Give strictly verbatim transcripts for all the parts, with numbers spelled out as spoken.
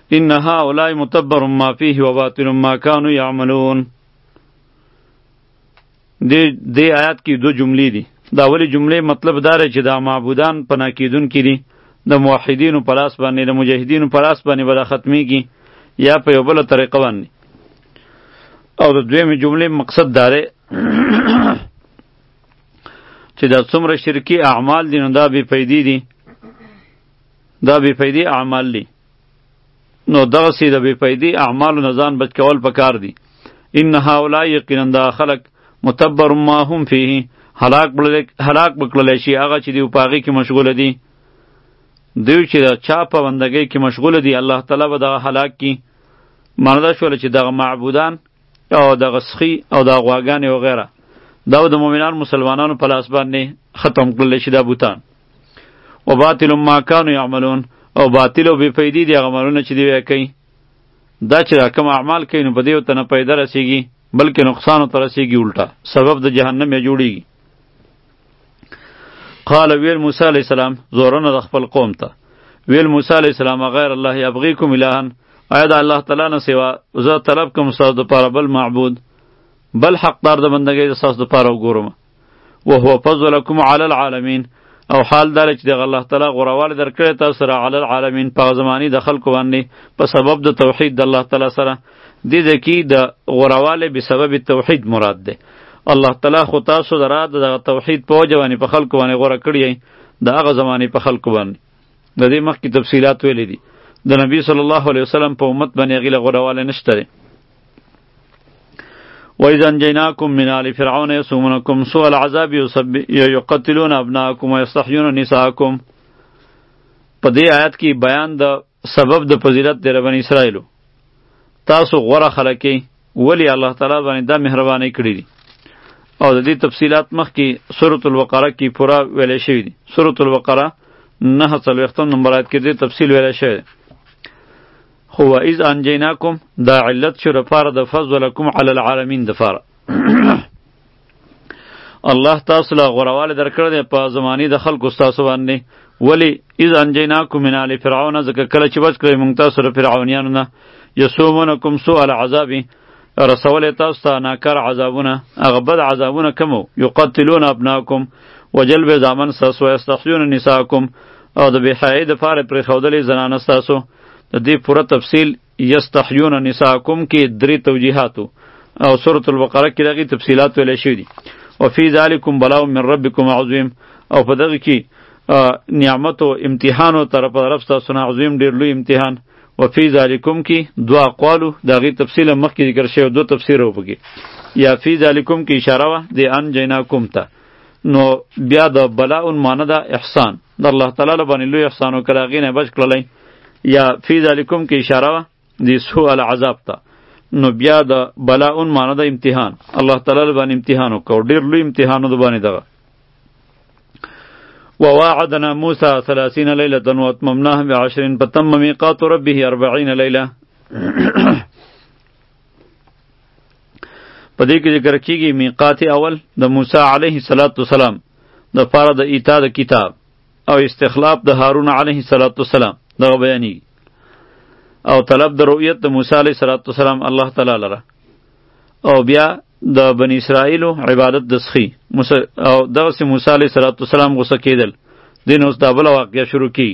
ان هؤلاء متبر ما فيه وباطل ما كانوا يعملون. دې دې آیات کې دو جملې دي. دا اولی جملې مطلب دا دی چې دا معبودان پناه کېدونکي دي، د موحدینو په لاس باندې د مجاهدینو په لاس باندې به دا ختمیږي یا په یو بله طریقه باندې. او د دویمې جملې مقصد دا دی چې دا څومره شرکي اعمال دي نو دا بې فیدې دي، دا بې فیدې اعمال دي. نو دغسې د بې فیدې اعمالو نه ځان بچ کول پکار دي. ان هؤلاء یقینا دا خلق متبر ما هم فیه هلاک بکړلی شي هغه چې دی په هغې کې مشغوله دي. دوی چې د چا په بندګۍ کې مشغوله دي الله تعالی به دغه هلاک کي. معنی دا شوله چې دغه معبودان او دغه سخي او دغه غواګانې وغیره دا د مؤمنان مسلمانانو په لاس باندې ختم کړلی شي دا بوتان. و باطل ما کانوا یعملون او باطل او بې فیدې دي هغه عملونه چې دوی کوي. دا چې کوم اعمال کوي نو په دې ورته نه پیدا رسېږي بلکې نقصان ورته رسېږي، الټا سبب د جهنم یې جوړېږي. قال ویل موسی علیه السلام زورونه د خپل قوم ته ویل موسی علیه السلام غیر الله یبغیکم الها، آیا د الله تعالی نه سوا زه طلب کوم ستاسو دپاره بل معبود بل حقدار د بندګۍ د ستاسو دپاره وګورم. وهو فضلکم علی العالمین، او حال دا چې دغه الله تعالی غوروالی درکړی تاسو سره علی العالمین په زمانې د خلکو باندې په سبب د توحید د الله تعالی سره. دې ځای کې د غوروالی بسبب توحید مراد دی. الله تعالی خو تاسو د را د توحید په وجه باندې په خلکو باندې غوره کړی یې د هغه زمانې په خلکو باندې. د دې مخکې تفصیلات ویلې دي. د نبی صلی الله علیه وسلم په امت باندې هغې له غوروالی نشته دی. وَإِذْ أَنْجَيْنَاكُمْ مِنْ آلِ فِرْعَوْنَ يَسُومُونَكُمْ سُوءَ الْعَذَابِ يُقَتِّلُونَ أَبْنَاءَكُمْ وَيَسْتَحْيُونَ نِسَاءَكُمْ. په دې آیات کې بیان د سبب د فضیلت د بنی اسرائیلو. تاسو غوره خلک یې ولې الله تعالی باندې دا مهرباني کړې دي. او د دې تفصیلات مخکې سورة البقره کې پوره ویلی شوي دي. سورة البقره نهه څلوېښتم نمبر آیت کې دې تفصیل ویلی شوی دی. خو و اذ انجیناکم دا علت شو دپاره د فضلکم علی العالمین دپاره. الله تاسو له غوروالی درکړی دی په زمانې د خلکو ستاسو باندې. ولې اذ انجیناکم من آل فرعون، ځکه کله چې بچ کړی موږ تاسو له فرعونیانو نه. یسومونکم سوء العذاب، رسولی تاسو ته ناکار عذابونه، هغه بد عذابونه کوم وو. یقتلون ابناکم، وجل به زامن ستاسو، یستحیون نساءکم، او د بېحیایۍ دپاره پرېښودلې زنانه ستاسو. د دې پوره تفصیل یستحیون نساءکم کې درې توجیحاتو او سورة البقره کې دغې تفصیلات ویلی شوي دي. وفي ذلکم بلاء من ربکم عظیم، او په دغه کې نعمت او امتحان او طرف طرف ستاسو نه عظیم ډېر لوی امتحان. وفي ذلکم کې دوه اقوالو د هغې تفصیل مخکې ذکر شوی، دو تفسیر و پکې. یا فی ذلکم کې اشاره وه د انجیناکم ته، نو بیا د بلاء معنی ده احسان، د الله تعالی له باندې لوی احسان وکړ هغې نه بچ کړلی. یا فی ذلکم کې اشاره وه د سوء العذاب ته، نو بیا د بلاء معنی ده امتحان، الله تعالی له باندې امتحان وکړ، ډېر لوی امتحان د باندې دغه. وواعدنا موسى ثلاثين ليلة واتممناها بعشر فتم ميقات ربه أربعين ليلة. په دې کې ذکر کېږي میقات اول د موسی علیه السلام د پاره د ایتا د کتاب او استخلاف د هارون علیه السلام دغه بیانېږي، او طلب د رؤیت د موسی علیه السلام الله تعالی لره، او بیا د بنی اسرائیلو عبادت د سخی او دغسې موسی علیه السلام غصه کېدل. دین اوس دا بله واقعه شروع کی.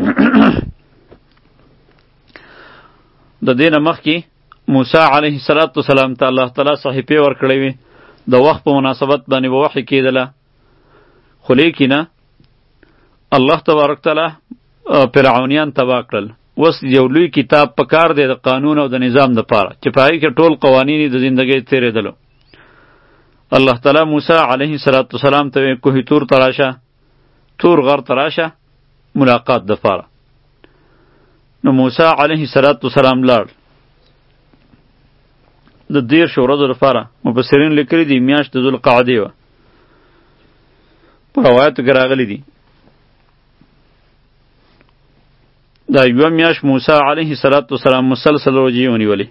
د دې نه مخکې موسی علیه السلام ته الله تعالی صحیفې ورکړې وې، د وخت په مناسبت باندې به وحی کېدله، خو لیکنه الله تبارک تعالی فرعونیان تباه کړل. اوس یو لوی کتاب په کار دی د قانون او د نظام دپاره چې په هغې کې ټول قوانین د زندګۍ تېرېدلو. الله تعالی موسی علیه السلام ته وی کوه تور ته راشه، تور غر ته راشه ملاقات دپاره. نو موسی علیه السلام لاړ د دېرشو ورځو لپاره. مفسرین لیکلي دي میاشت د ذوالقعدې وه، په روایاتو کې راغلي دي. دا یوه میاشت موسی علیه السلام مسلسل روژې ونیولې،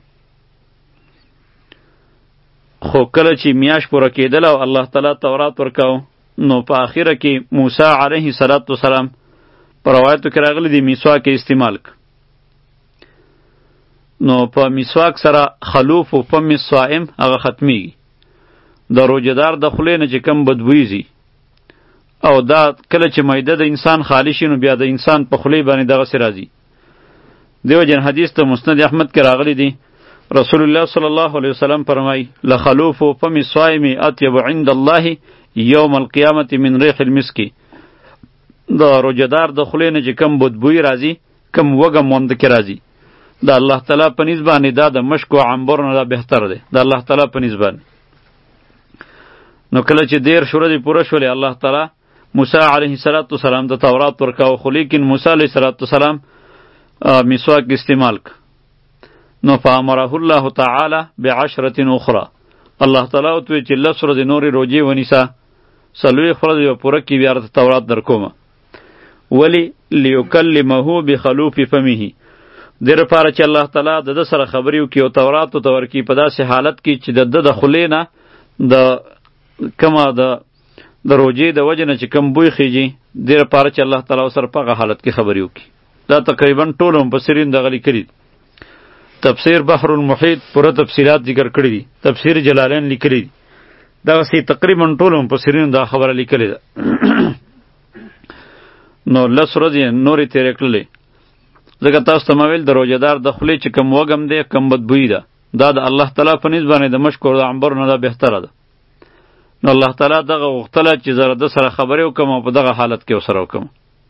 خو کله چې میاشت پوره کېدله او الله تعالی تورات ورکاو، نو په آخره کې موسی علیه السلام په روایتو کې راغلی دی مسواک استعمال ک. نو په مسواک سره خلوف و فم الصائم هغه ختمیږي. د روجهدار د خولې نه چې کم بدبوی ځي او دا کله چې معده د انسان خالی شي نو بیا د انسان په خولې باندې دغسې راځي. دیو جن حدیث ته مسند احمد کې راغلی دی، رسول الله صلی الله علیه وسلم فرمای لخلوف فم الصائم اطيب عند الله یوم القیامت من ریح المسک. د روجهدار د خولې نه چې کم بدبوی راځي، کم وږه موند کې راځي، د الله تعالی په نسبت باندې دا د مشک او عنبر نه دا بهتر دی د الله تعالی په نسبت باندې. نو کله چې دیر شورې پوره شولې، الله تعالی موسی علیه السلام د تورات ورکاو، خو لیکن موسی علیه السلام مسواک استعمال ک. نو فامره الله تعالی بعشرة اخرى، الله تعالی او ته چې لس ورځې نورې روجې ونیسه، څلوېښت ورځې پوره کړي، بیا درته تورات در کومه. ولی لیکلمه بخلوف فمه، دې لپاره چې الله تعالی د ده سره خبرې وکړي او تورات ورته ورکړي په داسې حالت کې چې د ده د خولې نه د کمه د د روجې د وجې نه چې کم بوی خیږي، دې لپاره چې الله تعالی سره په هغه حالت کې خبرې وکړي. دا تقریبا ټول مفسرین دغه لیکلي دي. تفسیر بحر المحیط پوره تفصیلات ذکر کړي دي، تفسیر جلالین لیکلي دي، دغسې تقریبا ټول مفسرین دا خبره لیکلې ده. نو لس ورځې نورې تېرې کړلې، ځکه تاسو ته ما ویل د روجهدار د خولې چې کم وږم دی، کم بدبویي ده، دا د الله تعالی په نسبت باندې د مشک او د عنبر نه دا بهتره ده. نو الله تعالی دغه غوښتله چې زه د سره خبرې وکړم او په دغه حالت کې ورسره وکړم.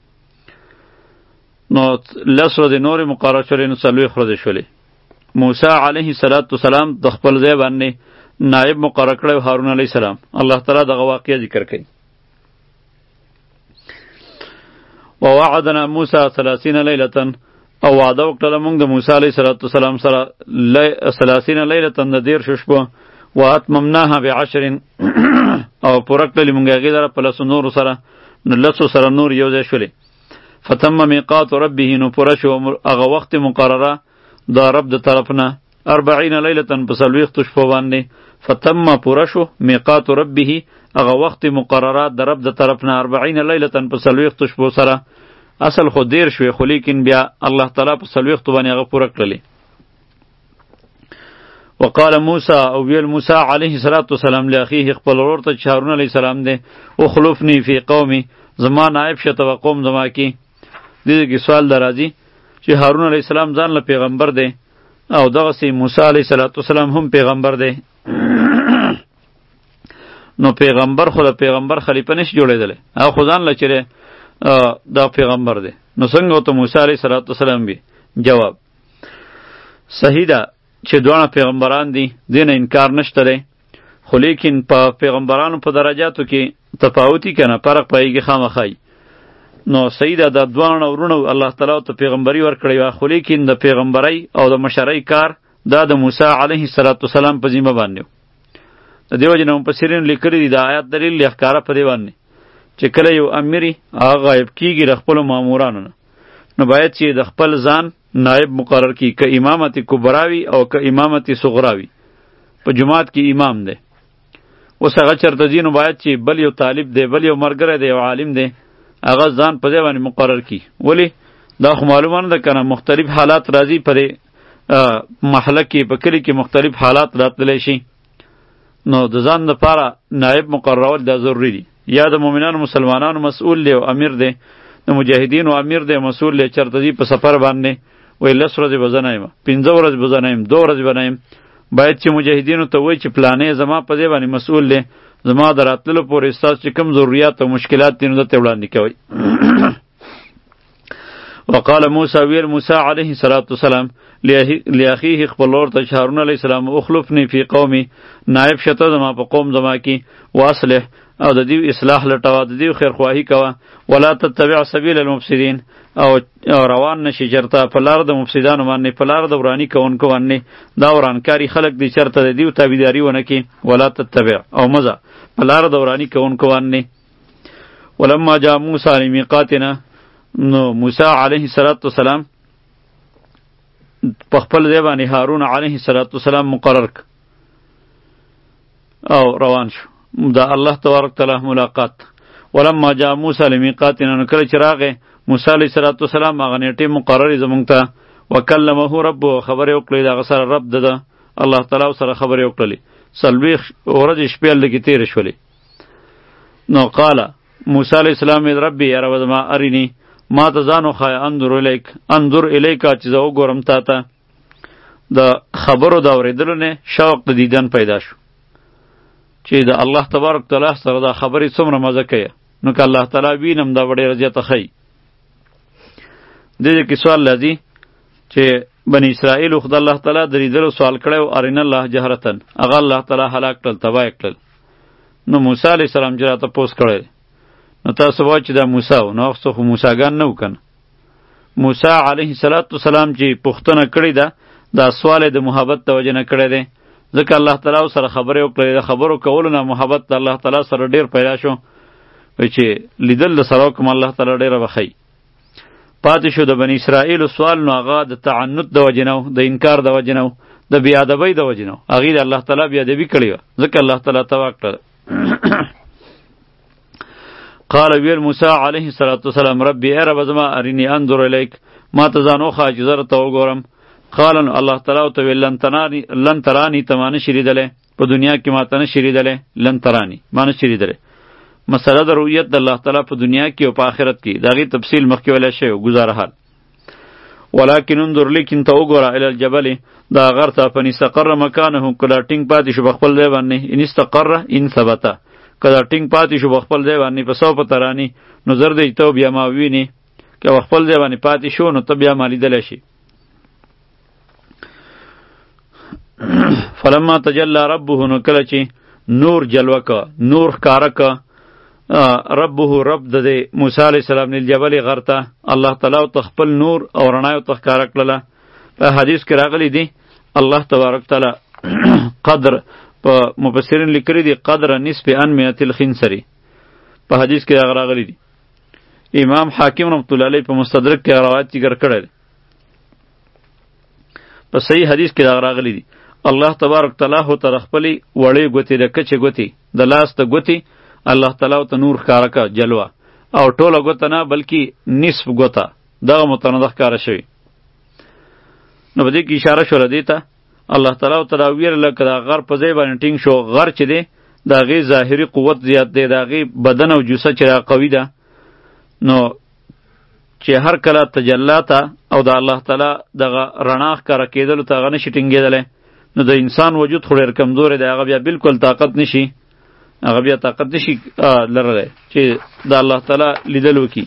نو لس ورځې نورې مقرره شولې، نو څلوېښت ورځې شولې. موسی علیه السلام د خپل ځای باندې نائب مقرر کړی هارون علیه السلام. الله تعالی دغه واقعه ذکر کوي. ووعدنا موسی ثلاثین لیلة، او وعده وکړله موږ د موسی علیه السلام سره ثلاثین لیلة د دېرشو شپو، واتممناها بعشر، او پوره کړلې موږ هغې لره په لسو نورو سره، نو لسو سره نور یو ځای شولې. فتم میقات ربه، نو پوره شو هغه وخت مقرره د رب د طرف نه، اربعین لیلة په څلوېښتو شپو باندې. فتم پوره شو میقات ربه هغه وخت مقررات د رب د طرف نه، اربعین لیلة په څلوېښتو شپو سره. اصل خو دیر شوې، خو لیکن بیا الله تعالی په څلوېښتو باندې هغه پوره کړلې. وقال موسی، او ویل موسی علیه السلام لاخیه خپل ورور ته چې هارون علیه السلام دی، اخلفنی فی قومی، زما نائب شه ته قوم زما کې. دې کې سوال درازي چې هارون علیه السلام ځان له پیغمبر دی او دغسې موسی علیه السلام هم پیغمبر دی. نو پیغمبر خو د پیغمبر خلیفه نشي جوړېدلی، هغه خو ځان له چېرې دا پیغمبر دی، نو څنګه ورته موسی علیه السلام وي؟ جواب صحیح ده چې دواړه پیغمبران دي، دې نه انکار نشته دی، خو لیکن په پیغمبرانو په درجاتو کې تفاوتي که نه، فرق پهیږي خامخا. نو صحیح ده د دواړه ورونو الله تعالی ته پیغمبري ورکړې وه، خو لیکن د پیغمبرۍ او د مشرۍ کار دا د موسی علیه السلام په ذمه باندې و. د دې وجې نه مفسرینو لیکلي دي د آیات دلیل یې ښکاره په دې باندې چې کله یو امیر هغه غایب کیږي د خپلو مامورانو نه، نو باید چې د خپل ځان نائب مقرر کی، که امامت کبراوی او که امامت صغراوی. په جماعت کې امام دی، اوس هغه چېرته ځي نو باید چې بل یو طالب دی، بل یو ملګری دی، یو عالم دی، هغه ځان په ځای باندې مقرر کی. ولې دا خو معلومه نه ده که نه، مختلف حالات راځي په دې محله کې، په کلي کې مختلف حالات راتللی شي، نو د ځان لپاره نائب مقررول دا ضروري دي. یا د مؤمنانو مسلمانانو مسؤول دی او امیر دی، د مجاهدینو امیر دی مسؤول دی، چېرته ځي په سفر باندې وایي لس ورځې به زه نه یم، پنځه ورځې به زه نه یم، دوه ورځې به نه یم، باید چې مجاهدینو ته وایي چې پلانې زما په دې باندې مسؤول دی، زما د راتللو پورې ستاسو چې کوم ضروریات او مشکلات دي نو درته وړاندې کوئ. وقال موسی، ویل موسی علیه السلام لاخیه خپل ورور ته چې هارون علیه السلام، اخلفنی فی قومی، نائب شته زما په قوم زما کې، واصلح، او د دې اصلاح لټوه، د دې خیرخواهي کوه، ولا تتبع سبیل المفسدین، او روان نشي چېرته په لار د مفسدانو باندې، په لار د وراني کوونکو باندې، دا ورانکاري خلک دي چېرته د دې تابعداري ونه کړي. ولا تتبع، او مزه په لار د وراني کوونکو باندې. ولما جاء موسی لمیقاتنا، نو موسی علیه السلام په خپل ځای باندې هارون علیه السلام مقرر ک او روان شو د الله تبارک تعالی ملاقات. ولما جاء موسی لمیقاتنا، نو کله چې راغی موسی علیه السلام هغه نیټې مقررې زمونږ ته، وکلمه ربه خبرې وکړې د هغه سره رب ده الله تعالی سره خبرې وکړلې څلوېښت ورځې شپې هلته کې تېرې شولې. نو قال موسی علیه السلام ویل ربي یا رب زما اریني ما ته ځان وښایه انظر الیک انظر الیکه چې زه وګورم تا ته. د خبرو د اورېدلو نه شوق د دیدن پیدا شو چې د الله تبارک تعالی سره دا خبرې څومره مزه کوي. نو که الله تعالی وینم دا به ډېره زیاته ښایي. دې دې کې سوال راځي چې بني اسرائیلو خو د الله تعالی د لیدلو سوال کړی و ارین الله جهرتن هغه الله تعالی هلاک کړل تباه کړل. نو موسی علیه السلام چې راته پوس کړی نو تاسو وایئ چې دا موسی و. نو هغه خو موسیګان نه و که نه. موسی علیه السلام چې پوښتنه کړې ده دا سوال د محبت د وجې نه کړی دی ځکه الله تعالی سره خبرې وکړې. د خبرو کولو نه محبت د الله تعالی سره ډېر پیدا شو چې لیدل د سره وکړم الله تعالی ډېره به ښایي. پاتې شو د بني اسرائیلو سوال نو هغه د تعنت د وجې نه و د انکار د وجې نه و د بې ادبۍ د وجې نه و. هغې د الله تعالی بې ادبي کړې وه ځکه الله تعالی تباه کړله. قال ویل موسی علیه السلام ربي ای رب زما اریني انظر الیک ما ته ځان وښایه چې زه درته وګورم. قال الله تعالی ورته ویل لن ترانی لن ترانی ته ما نشي لیدلی په دنیا کې ما ته نشي لیدلی لن ترانی ما نشي لیدلی. مسله د رؤیت د الله تعالی په دنیا کې او په آخرت کې د هغې تفصیل مخکې ویلی شوی و ګزاره حال. ولکن انظر لیکن ته وګوره الی الجبل دا غر ته فن استقر مکانه که دا ټینګ پاتې شو په خپل ځای باندې ان استقر ان ثبته که دا ټینګ پاتې شو په خپل ځای باندې په سوف ترانی نو زر دی ته بیا ما ووینې که په خپل ځای باندې پاتې شو نو ته بیا ما لیدلی شي. فلما تجلی ربه نو کله چې نور جلوه که نور ښکاره که ربه رب د دې موسی علیه السلام للجبل غر ته الله تعالی ورته خپل نور او رڼا ورته ښکاره کړله. په حدیث کې راغلی دی الله تبارک تعالی قدر په مفسرین لیکلي دي قدر نصف انمیة الخنصري په حدیث کې هغه راغلی دی. امام حاکم رحمت الله علیه په مستدرک کې روایت ذکر کړی دی. په صحیح حدیث کې هغه راغلی دی الله تبارک تعالی هو تر خپلې وړې ګوتې د کچې ګوتې د لاس د ګوتې الله تعالی ته نور ښکاره که جلوه او ټوله ګوته نه بلکې نصف ګوته دغه متنده ښکاره شوي. نو په دې کې اشاره شوله دې ته الله تعالی ته دا ویله که دا غر په ځای باندې ټینګ شو غر چې دی د هغې ظاهري قوت زیات دی د هغې بدن او جوسه چې دا قوي ده نو چې هر کله تجلا ته او د الله تعالی دغه رڼا ښکاره کېدلو ته هغه نشي ټینګېدلی نو د انسان وجود خو ډېر کمزوری دی هغه بیا بالکل طاقت نشي هغه بیا طاقت نشي لرلی چې د الله تعالی لیدل وکړي.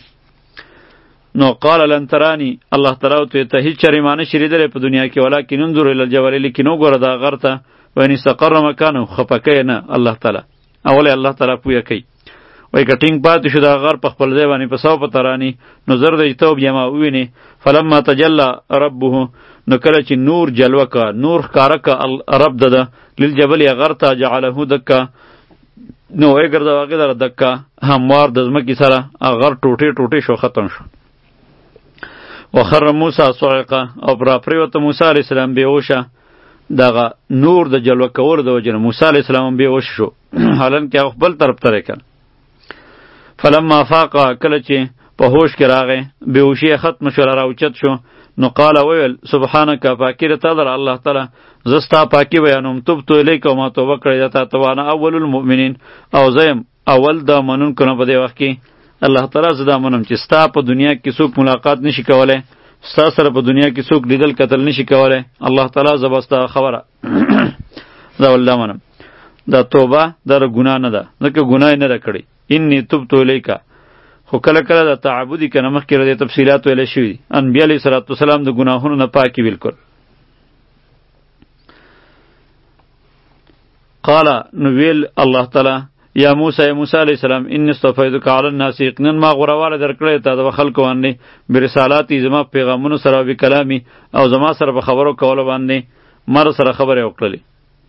نو قال لن ترانی الله تعالی ورته ته هېڅ چرې ما نشي لیدلی په دنیا کې ولکن انظر الی الجبل لیکن وګوره دا غر ته وان استقر مکانه خفه کوي نه الله تعالی اولی الله تعالی پویه کوي وای که ټینګ پاتې شو دا غر په خپل ځای باندې په سوف ترانی نو زر دی ته بیا ما ووینې فلما تجلی ربه نو کله چې نور جلوه که نور ښکاره که رب ده ده للجبل غر ته جعله دکه نو وی ګرځه هغې دره دکه هموار د ځمکې سره غر ټوټې ټوټې شو ختم شو. وخر موسی صعقه او پر راپرېوته موسی علیه السلام بېهوشه دغه نور د جلوه کولو د وجې نه موسی علیه السلام هم بېهوشه شو حالانکې هغه خپل طرف ته دی. فلما فاقه کله چې په هوش کې راغی بېهوشي یې ختمه شوله راوچت شو نو قال ویل سبحانکه پاکي د تا لره الله تعالی زه ستا پاکي بیانوم تبتو الیکه ما توبه کړې ده تا ته وانا اول المؤمنین او زه یم اول د منونکو نه په دې وخت کې الله تعالی زه دا منم چې ستا په دنیا کې څوک ملاقات نشي کولی ستا سره په دنیا کې څوک لیدل کتل نشي کولی الله تعالی زه به ستا خبره زه ول دا منم. دا توبه دا ګناه نه ده ځکه ګناه یې نه ده کړې انی تبتو الیکه خو کله کله د تعبدي که نه مخکې د تفصیلات ویلی شوي دي انبیا علیه صلات وسلام د ګناهونو نه پاکي بالکل. قال نو ویل الله تعالی یا موسی یا موسی علیه السلام انی اصطفیتک علی الناس یقینا ما غورواله درکړی تا د خلکو باندې برسالاتي زما پیغامونو سره او بکلامي او زما سره په خبرو کولو باندې ما سره خبرې وکړلې.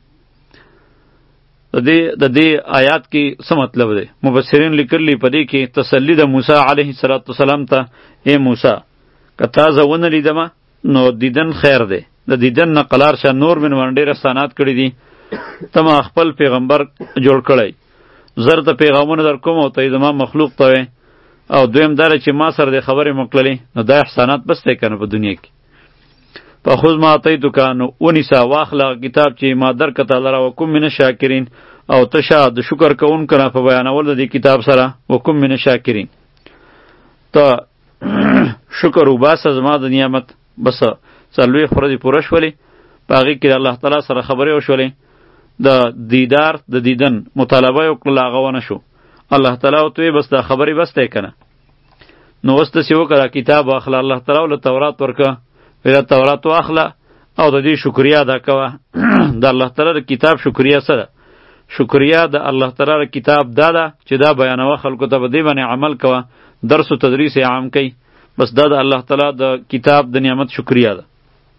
د دې د دې آیات کې څه مطلب دی مفسرین لیکلي په دې کې تسلی د موسی علیه السلام ته ای موسی که تا زه ونه لیدمه نو دیدن خیر دی د دیدن نه قلار شه نور من باندې ډېر احسانات کړي دي ته ما خپل پیغمبر جوړ کړی زر ته پیغامونه در کوم او ته یې زما مخلوق ته وې او دویم دا چې ما سره د خبرې مکړلې نو دا احسانات بس دی که نه په دنیا کې فخذ ما اتیتک نو ونیسا واخله کتاب چې ما درکته لره وکم من الشاکرین او تشا د شکر کوونکو نه په بیانول د دې کتاب سره وکم من الشاکرین ته شکر وباسه زما د نعمت بس څلوېښت ورځې پوره شولې په هغې کې د الله تعالی سره خبرې وشولې د دیدار د دیدن مطالبه یې وکړله هغه ونه شو الله تعالی ورته ویې بس دا خبرې بس دی که نه نو اوس داسې وکړه کتاب واخله الله تعالی له تورات ورکړه ویله تورات واخله او د دې شکریه ادا کوه د الله تعالی د کتاب شکریه څه ده شکریه د الله تعالی د کتاب دا ده چې دا بیانوه خلکو ته په دې باندې عمل کوه درس و تدریس یې عام کوي بس دا د الله تعالی د کتاب د نعمت شکریه ده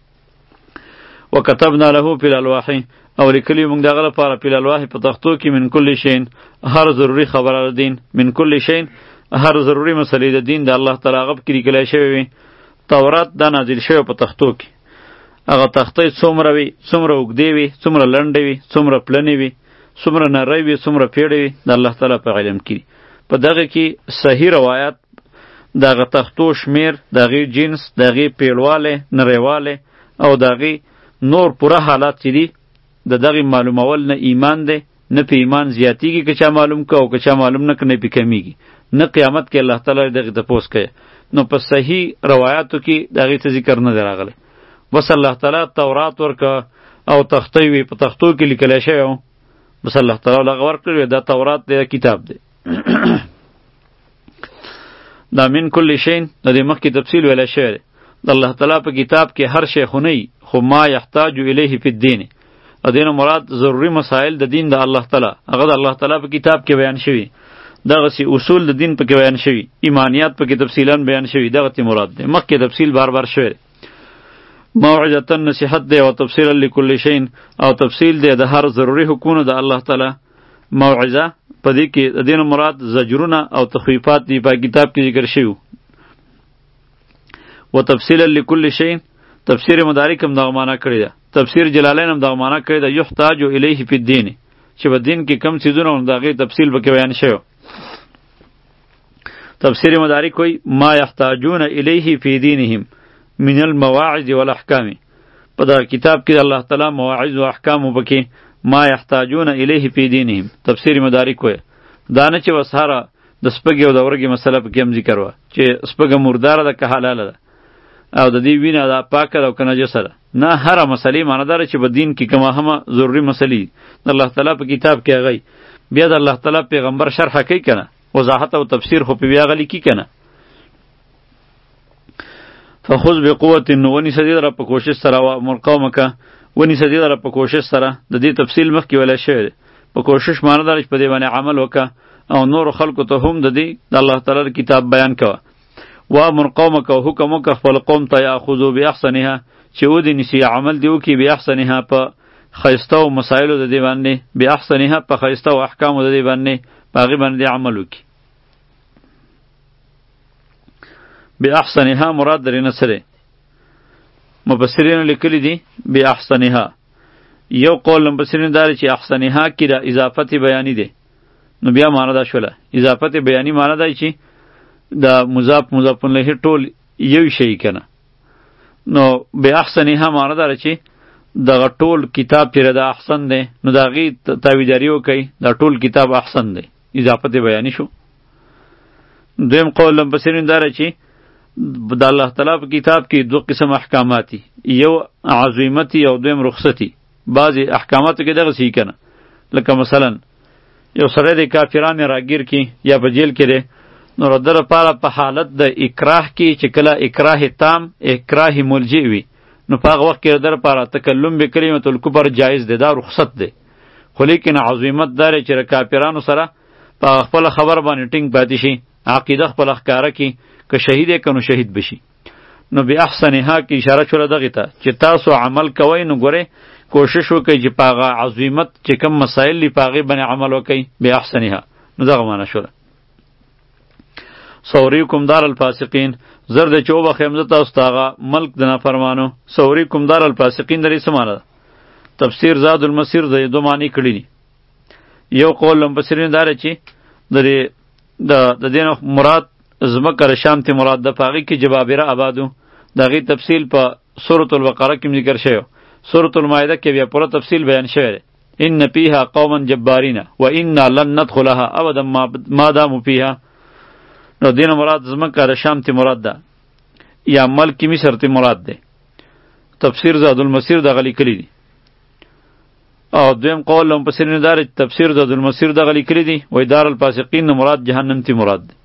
وکتبنا له فی الالواح او لیکلی موږ دغه لپاره فی الالواح په تختو کې من کل شین هر ضروري خبره د دین من کل شین هر ضروري مسلې د دین د الله تعالی غب کې لیکلی شوی وي تورات دا نازل شوی په تختو کې هغه تختې څومره وي څومره اوږدې وي څومره لنډې وي څومره پلنې وي څومره نری وي څومره پیړې وي د الله تعالی په علم کې په دغه کې صحیح روایت دغه تختو شمیر دغه جنس دغه پیړواله نریواله او دغه نور پوره حالات چې دي د دغه معلومول نه ایمان دی نه په ایمان زیاتیږي که چا معلوم که او که چا معلوم نه که نه پې کمیږي نه قیامت کې الله تعالی دغې تپوس کوي نو په صحیح روایاتو کې د هغې څه ذکر نه دی راغلی بس الله تعالی تورات ورکه او تختې وي په تختو کې لیکلی شوی و بس الله تعالی هغه ورکړی دا تورات دی کتاب دی دا من کل شین د دې مخکې تفصیل ویلی شوی دی د الله تعالی په کتاب کې هر شی خو نه خو ما یحتاج الیه فی الدین ا دین مراد ضروری مسائل د دین د الله تعالی هغه د الله تعالی په کتاب کې بیان شوی دغه سی اصول د دین په کې بیان شوی ایمانیات په کې تفصیلا بیان شوی دغه تی مراد دی مخکې تفصیل بار بار شوی موعظه نصیحت دی او تفصیل لكل شین او تفصیل دی د هر ضروری حکمونو د الله تعالی موعظه په دې کې د دین مراد زجرونه او تخویفات دی په کتاب کې ذکر شوی و تفصیل لكل شین تفسیر مدارک هم دغه معنا کړی ده تفسیر جلالین هم دغه معنا کړی ده یحتاج الیه فی الدین چې په دین کې کم څیزونه هم دغه تفصیل پکې بیان شوی تفسیر مدارک کوئی ما یحتاجون الیه فی دینهم من المواعظ والاحکام په دا کتاب کې الله تعالی مواعظ او احکام وبکې ما یحتاجون الیه فی دینهم تفسیر مدارک کوئی دا نه چې وساره د سپګي او د ورګي مسله پکې هم ذکر و چې سپګه مردار ده که حلاله ده او د دې وینه دا پاکه ده او که نجسه ده نه هر مسلې معنی داره چې په دین کې کومه هم ضروري مسلې د الله تعالی په کتاب کې هغه بیا د الله تعالی پیغمبر شرح کوي کنه وضاحت او تفسیر خو په بیا غلی کی کنه فخذ بقوه ونی سدید را په کوشش سره او مرقومک ونی سدید را په کوشش سره د دې تفصیل مخ کې ولا شوی په کوشش معنی داره چې په دې باندې عمل وکړه او نور خلکو ته هم د دې د الله تعالی کتاب بیان کوه و امر قومک او حکم وکړه خپل قوم ته یاخذو باحسنها چې ودې نیسي عمل دی وکړي باحسنها په ښایسته او مسایلو د دې باندې باحسنها په ښایسته او احکامو د دې باندې په هغې باندې عمل وکړي باحسنها مراد درې نه سره مفسرینو لیکلي دي باحسنها یو قول مفسرین دا چې احسنها کې د اضافت بیانی دی نو بیا معنی دا شوله اضافت بیانی معنی دا چې دا مضاف مضاف الیه ټول یو شی کنه نو به احسنها معنی دا چې دغه ټول کتاب چې دا احسن دی نو دا غي تاویداری وکي دا ټول کتاب احسن دی اضافت بیانی شو دویم قول مفسرین دا چې د الله تعالی په کتاب کې دوه قسم احکامات یو عظیمتی او دویم رخصتی بعضی احکاماتو کې دغه سی کنه لکه مثلا یو سره د کافرانو راګیر کی یا په جیل کې دی نو ردر لپاره په حالت د اکراه کې چې کله اکراه تام اکراه ملجئ وي نو په هغه وخت کې ردر لپاره تکلم به کلمت الکفر جایز دی دا رخصت دی خو لیکن عظیمت داره چې کافرانو سره په خپل خبر باندې ټینګ پاتې شي عقیده خپل ښکاره کی که شهید که نو شهید بشي نو به احسنها کې اشاره شوله دغې ته چې تاسو عمل کوئ نو ګورئ کوشش وکئ چې په هغه عظیمت چې کوم مسایل دي په هغې باندې عمل وکئ به احسنها نو دغه معنی شوله سوریکم دار الفاسقین زر د چې وبخیم زه تاسو ته هغه ملک د نافرمانو سوریکم دار الفاسقین درې څه معنی ده تفسیر زاد المسیر د دو معنی کړي دي یو قول مفسرین دا چې د د دې مراد زمکه شام ته مراد د پاغي کې جبابره آبادو دغه تفصیل په سورۃ البقره کې ذکر شوی، سورۃ المائده کې بیا پوره تفصیل بیان شوی دی. ان فیها قوما جبارین و انا لن ندخلها ابدا ما داموا فیها. نو دین مراد زمکه د شام تی مراد ده یا ملک مصر تی مراد ده. تفسیر زاد المسیر د غلی کلی دی. او دویم قول لهم پسرین دار تفسیر زاد المسیر د غلی کلی دی وای دار الفاسقین مراد جهنم تی مراد ده.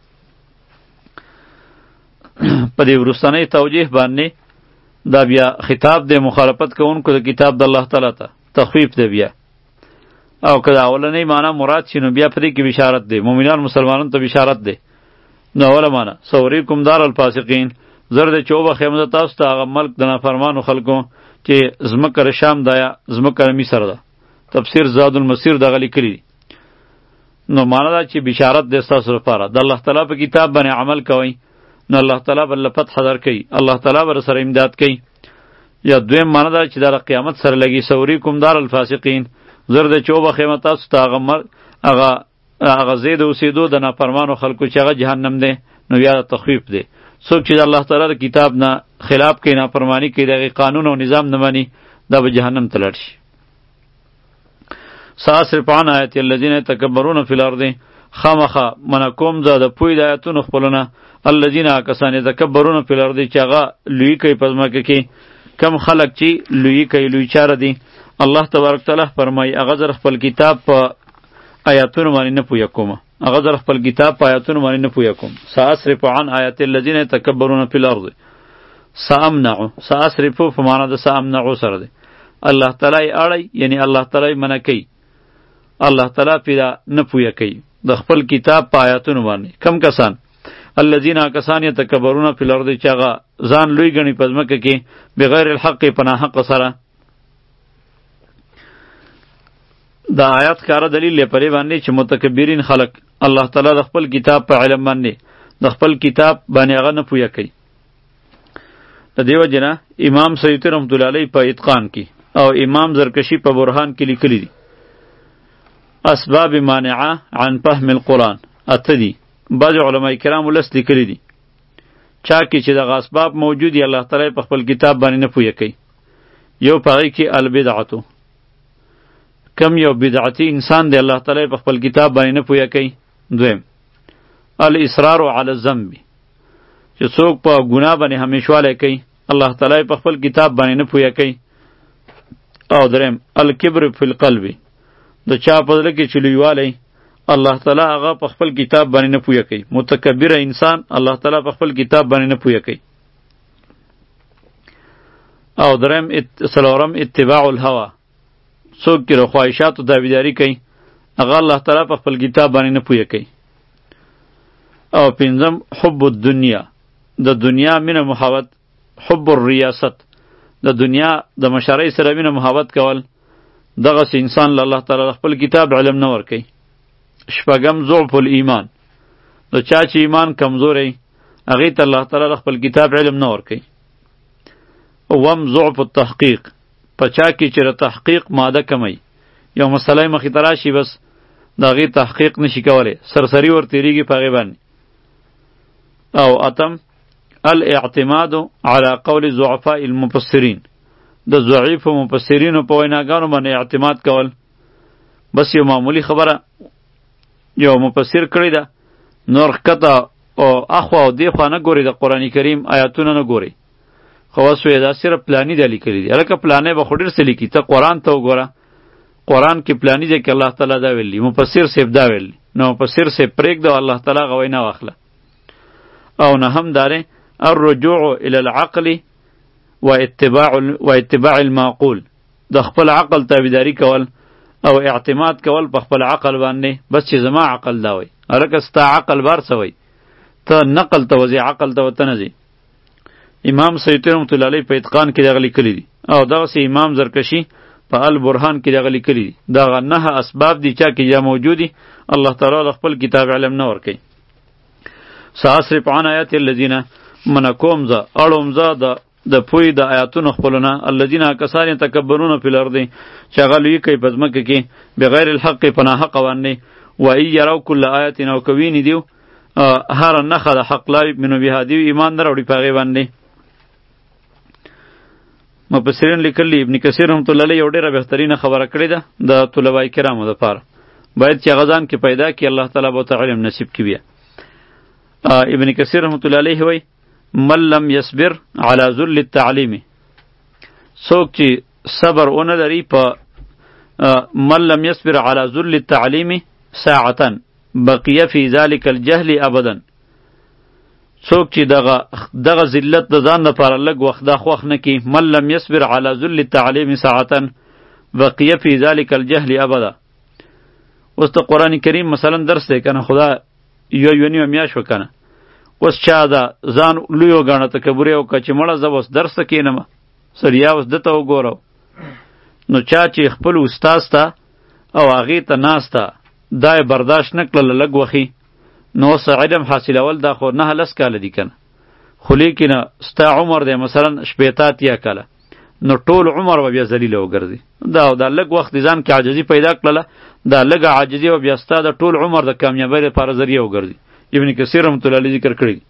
په دې ورستنی توجیه باندې دا بیا خطاب د مخالفت کوونکو د کتاب د الله تعالی ته تخفیف دی بیا. او که دا اولنی معنی مراد شي نو بیا په دې کې بشارت دی، مؤمنان مسلمانانو ته بشارت دی. نو اوله معنی سوریکم دار الفاسقین، زر د چوبه خیمه تاسو ته هغه ملک د نافرمانو خلکو چې زمکه شام دا یا زمکه مصر ده. تفسیر زاد المسیر دغه لیکلی. نو معنی دا چې بشارت دی تاسو لپاره د الله تعالی په کتاب باندې عمل کوئ نو الله تعالی بل فتح درکړي، الله تعالی بر سره امداد کوي. یا دویم معنی دا چې د قیامت سره لګي سوریکم دار الفاسقین، زر د چوبه خیمه تاسو ته هغه مر هغه هغه زید اوسېدو د نافرمانو خلکو چې هغه جهنم دی. نو بیا تخفیف دی. څوک چې د الله تعالی د کتاب نه خلاف کوي، نافرمانی کوي، دغه قانون او نظام نه مانی، دا به جهنم ته لاړ شي. ساصرف عن آیات الذین یتکبرون فی الارض، خامخه منکوم زه د پوی د آیاتونو خپلونه الذین کسان یتکبرون فی الارض چې هغه لوی کوي په ځمکه کې. کم خلق چې لوی کوي لوی چاره دي. الله تبارک تعالی فرمایي هغه زر خپل کتاب په آیاتونو باندې نه پوی کوم، هغه زر خپل کتاب په آیاتونو باندې نه پوی کوم. ساصرف عن آیات الذین یتکبرون فی الارض، سامنع ساصرف په معنا د سامنع سره دی. الله تعالی اړی یعنی الله تعالی منع کوي، الله تعالی پیدا نه پوی کوي د خپل کتاب په آیاتونو باندې. کم کسان الذین کسان یتکبرون فی الارض چې هغه ځان لوی ګڼي په ځمکه کې بغیر الحق په ناحق سره. دا آیات کاره دلیل لپاره باندې چې متکبرین خلق الله تعالی د خپل کتاب په علم باندې د خپل کتاب باندې هغه نه پوهه کوي. د دیو جنا امام سیوطی رحمت الله علیه په اتقان کې او امام زرکشی په برهان کې لیکلی دي اسباب مانعه عن فهم القرآن اتدی. بعض علماء کرام ولس لیکلی دي چا کې چې دغه اسباب موجود دی الله تعالی په خپل کتاب باندې نه پوهه کوي. یو پاره کې البدعتو، کم یو بدعتی انسان دی الله تعالی په خپل کتاب باندې نه پوهه کوي. دویم الاصرار علی الذنب، چې څوک په ګناه باندې همیشواله کوي الله تعالی په خپل کتاب باندې نه پوهه کوي. او دریم الکبر فی القلب، د چا په زړه کې چې لویوالی الله تعالی هغه په خپل کتاب باندې نه پوهه کوي. متکبر انسان الله تعالی په خپل کتاب باندې نه پوهه کوي. او دریم څلورم اتباع الهوا، څوک چې د خواهشاتو تابعداري کوي هغه الله تعالی په خپل کتاب باندې نه پوهه کوي. او پنځم حب الدنیا، د دنیا مینه محبت، حب الریاست، د دنیا د مشرۍ سره مینه محبت کول. دغه انسان له الله تعالی خپل کتاب علم نه ورکوي. شپږم ضعف الایمان، د چا چې ایمان کمزوری هغې ته الله تعالی خپل کتاب علم نه ورکوي. اوم ضعف التحقیق، په چا کې چې د تحقیق ماده کمی، یو مسله مخې ته راشي بس د هغې تحقیق نشي کولی، سرسري ور تېرېږي په هغې باندې. او اتم الاعتماد على قول ضعفاء المفسرین، د ضعیفو مفسرینو په ویناګانو باندې اعتماد کول. بس یو معمولی خبره یو مفسر کړی ده، نور ښکته او اخوا او دیخوا نه ګوري، د قرآن کریم آیاتونه نه ګوري، خو اوس وایي دا صرف پلاني ده لیکلي دي. هلکه پلانی به خو ډېر څه لیکي، ته قرآن ته وګوره، قرآن کې پلاني دی کې الله تعالی دا ویلي، مفسر صاحب دا ویلي، نو مفسر صاحب پرېږده او الله تعالی هغه وینا واخله. او نهم داره الرجوع الى العقل و اتباع و اتباع المعقول، د خپل عقل تابعداري کول او اعتماد کول په خپل عقل باندې. بس چې زما عقل دا وای، هلکه ستا عقل بار څه وای، ته نقل ته وځې، عقل ته ورته نه ځې. امام سیوطي رحمت الله علیه په اتقان کې دغه لیکلي دي، او دغسې امام زرکشي په البرهان کې دغه لیکلي دي. دغه نهه اسباب دي چا کې یا موجود دي الله تعالی خپل کتاب علم نه ورکوي. ساصرف عن آیات الذین، منکوم زه اړوم زه د د پوی د آیاتونو خپلونه الذین کسان یتکبرون فی الارض چې هغه لوی کوي په ځمکه کې بغیر الحق په ناحقه باندې. و ان یروا کل آیت، او که ویني دیو هر نښه د حق لا یؤمنوا بها، دیو ایمان نه راوړي په هغې باندې. مفسرین لیکلی ابن کثیر رحمت الله علیه یو ډیره بهترینه خبره کړې ده د طلبای کرامو لپاره، باید چې غزان کې پیدا کی الله تعالی به تعالی علم نصیب کی بیا. ابن کثیر رحمت الله علیه وی من لم یصبر علی ذل التعلیم، څوک چې صبر اون لري په من لم یصبر علی ذل التعلیم ساعتا بقیه فی ذلک الجهل ابدا، څوک چې دغه دغه ذلت د ځان لپاره لږ وخت دا خوښ نه کی، من لم یصبر علی ذل التعلیم ساعتا بقیه فی ذلک الجهل ابدا. اوس د قرآن کریم مثلا درس دی کنه، خدا یو یو نیمه میاشت وکنه، اوس چا دا ځان لوی وګاڼه تکبر او که چې مړه زه اوس درس ته کینم سړیا اوس دته وګورو، نو چا چې خپل استاد ته او هغې ته ناسته دا یې برداشت نه کړله لږ وخي، نو اوس علم حاصلول دا خو نه لس کاله دي کنه، خو لیکنه ستا عمر دی مثلا شپېته اتیا کاله، نو ټول عمر به بیا ذلیله وګرځي. دا دا لږ وخت ځان کې عاجزي پیدا کړله، دا لږه عاجزي او بیا ستا د ټول عمر د کامیابۍ لپاره ذریعه وګرځي. ابن کثیر رحمت الله علیه ذکر کړی.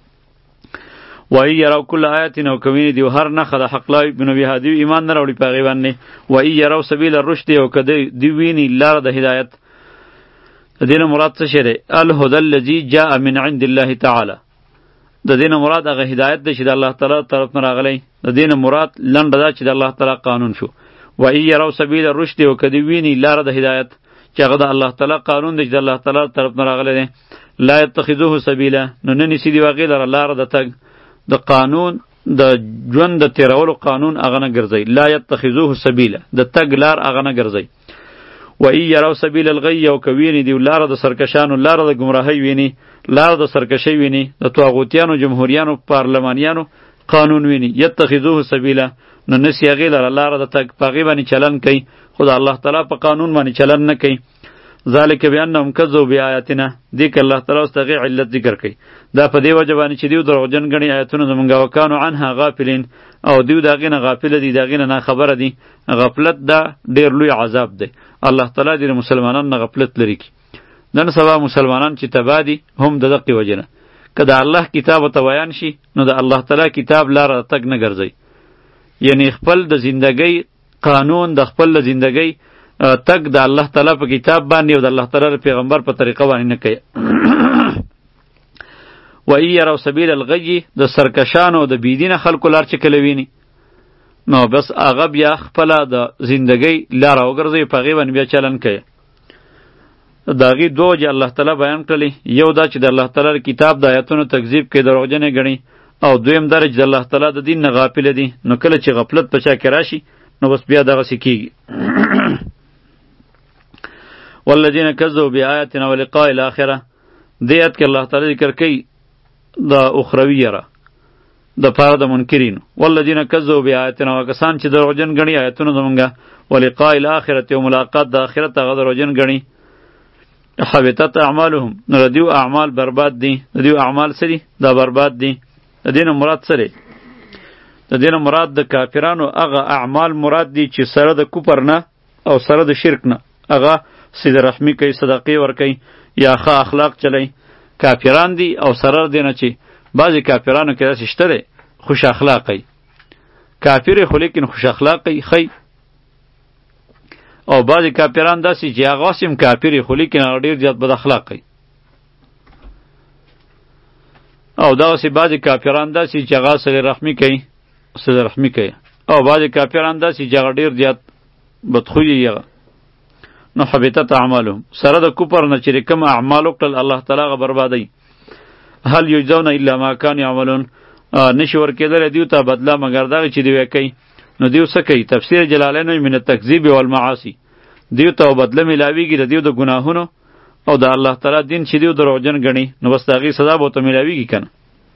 وای یراو کل آیات نو کوینه دی هر نه خد حق لای ابن ابي هادی ایمان نه راوړي پاغي باندې، وای یراو سبیل الرشد او کده دی ویني لار د هدایت. دینه مراد څه شه دی؟ الهدى الذي جاء من عند الله تعالی. د دینه مراد هغه هدایت دی چې د الله تعالی طرف نه راغلی. د دینه مراد لنډه دا چې د الله تعالی قانون شو. وای یراو سبیل الرشد او کده ویني لار د هدایت چې هغه د الله تعالی قانون دی چې د الله تعالی طرف نه راغلی دی. لا يتخذوه سبیلا، نو نه نیسی دی واغې لره لار د تګ د قانون د ژوند د تیرولو قانون هغه نه ګرځي. لا يتخذوه سبیلا، د تګ لار هغه نه ګرځي. و ای یراو سبیل الغی، او کوینی دی لار د سرکشانو لار د گمراهی ویني، لار د سرکشی ویني، د طاغوتیانو جمهوریانو پارلمانیانو قانون ویني. یتخذوه سبیلا، نو نسی هغې لره لار د تګ په هغې باندې چلن کوي، خو د الله تعالی په قانون باندې چلن نه کوي. ذالک بانهم کذبوا بآیاتنا، دې کې الله تعالی اوس دغې علت ذکر کوي. دا په دې وجه باندې چې دیو دروغجن ګڼي آیاتونه زمونږ، وکانو عنها غافلین، او دیو د هغې نه غافله دي، د هغې نه ناخبره دي. غفلت دا ډېر لوی عذاب دی. الله تعالی دې مسلمانان نه غفلت لري کړي. نن سبا مسلمانان چې تباه دي هم د دغې وجې نه، که د الله کتاب ورته بیان شي نو د الله تعالی کتاب لاره تګ نه ګرځوي، یعنی خپل د زندګۍ قانون د خپل د زندګۍ تک د الله تعالی په کتاب باندې او د الله تعالی پیغمبر په طریقه باندې نه کوي. و ای یراو سبیل الغی، د سرکشانو د بيدینه خلکو لار چې کله ویني، نو بس هغه بیا خپل د زندګۍ لار وګرځي، په هغې باندې بیا چلن کوي. د هغې دوه وجې الله تعالی بیان کړلې، یو دا چې د الله تعالی کتاب د آیاتونو تکذیب کوي، دروغجنې ګڼي، او دویم دا چې د الله تعالی د دین نه غافله دي. نو کله چې غفلت په چا کې راشي نو بس بیا دغسې کېږي. والذین کذبوا بآیاتنا ولقاء الاخره، دې آیت کې الله تعالی ذکر کوي د اخروی یره د پاره د منکرینو. والذین کذبوا بآیاتنا، کسان چې دروغجن ګڼي آیاتونه زمونږه، ولقاء الاخره، او ملاقات د آخرت هغه دروغجن ګڼي. حبطت اعمالهم، نو د دیو اعمال برباد دي. د دیو اعمال څه دي؟ دا برباد دي. د دې نه مراد څه دی؟ د دې نه مراد د کافرانو هغه اعمال مراد دي چې سره د کفر نه او سره د شرک نه هغه صله رحمی کوي، صدقې ورکوي، یا ښه اخلاق چلی. کافران دي او سره دی نه چې بعضې کافرانو کې داسې شته دی خوش اخلاقی، کافر خو لیکن خوش اخلاقی خی، او بعضې کافران داسې چې هغه هم کافر خو لیکن هغه ډېر زیات بد اخلاقی، او دغسې بعضې کافران داسې چې هغه صله رحمی کوي صله رحمی کوي او بعضې کافران داسې چې هغه ډېر زیات بدخویي هغه. نو حبطت اعمالهم، سره د کفر نه چې کوم اعمال وکړل الله تعالی هغه بربادوي. هل یجزون الا ما کانوا یعملون، نشي ورکېدلی دیو ته بدله مګر دغه چې دوی کوي. نو دیو څه کوي؟ تفسیر جلالین من التکذیب والمعاصی، دیو ته بدله میلاویږي د دیو د ګناهونو او د الله تعالی دین چې دیو دروغجن ګڼي، نو بس د هغې سزا به ورته میلاویږي که نه.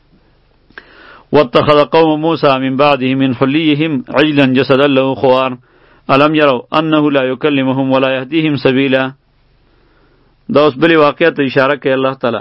واتخذ قوم موسی من بعده من حلیهم عجلا جسدا له خوار الم یروا انه لا یکلمهم ولا یهدیهم سبیلا. دا اوس بلې واقعیت ته اشاره کوي الله تعالی.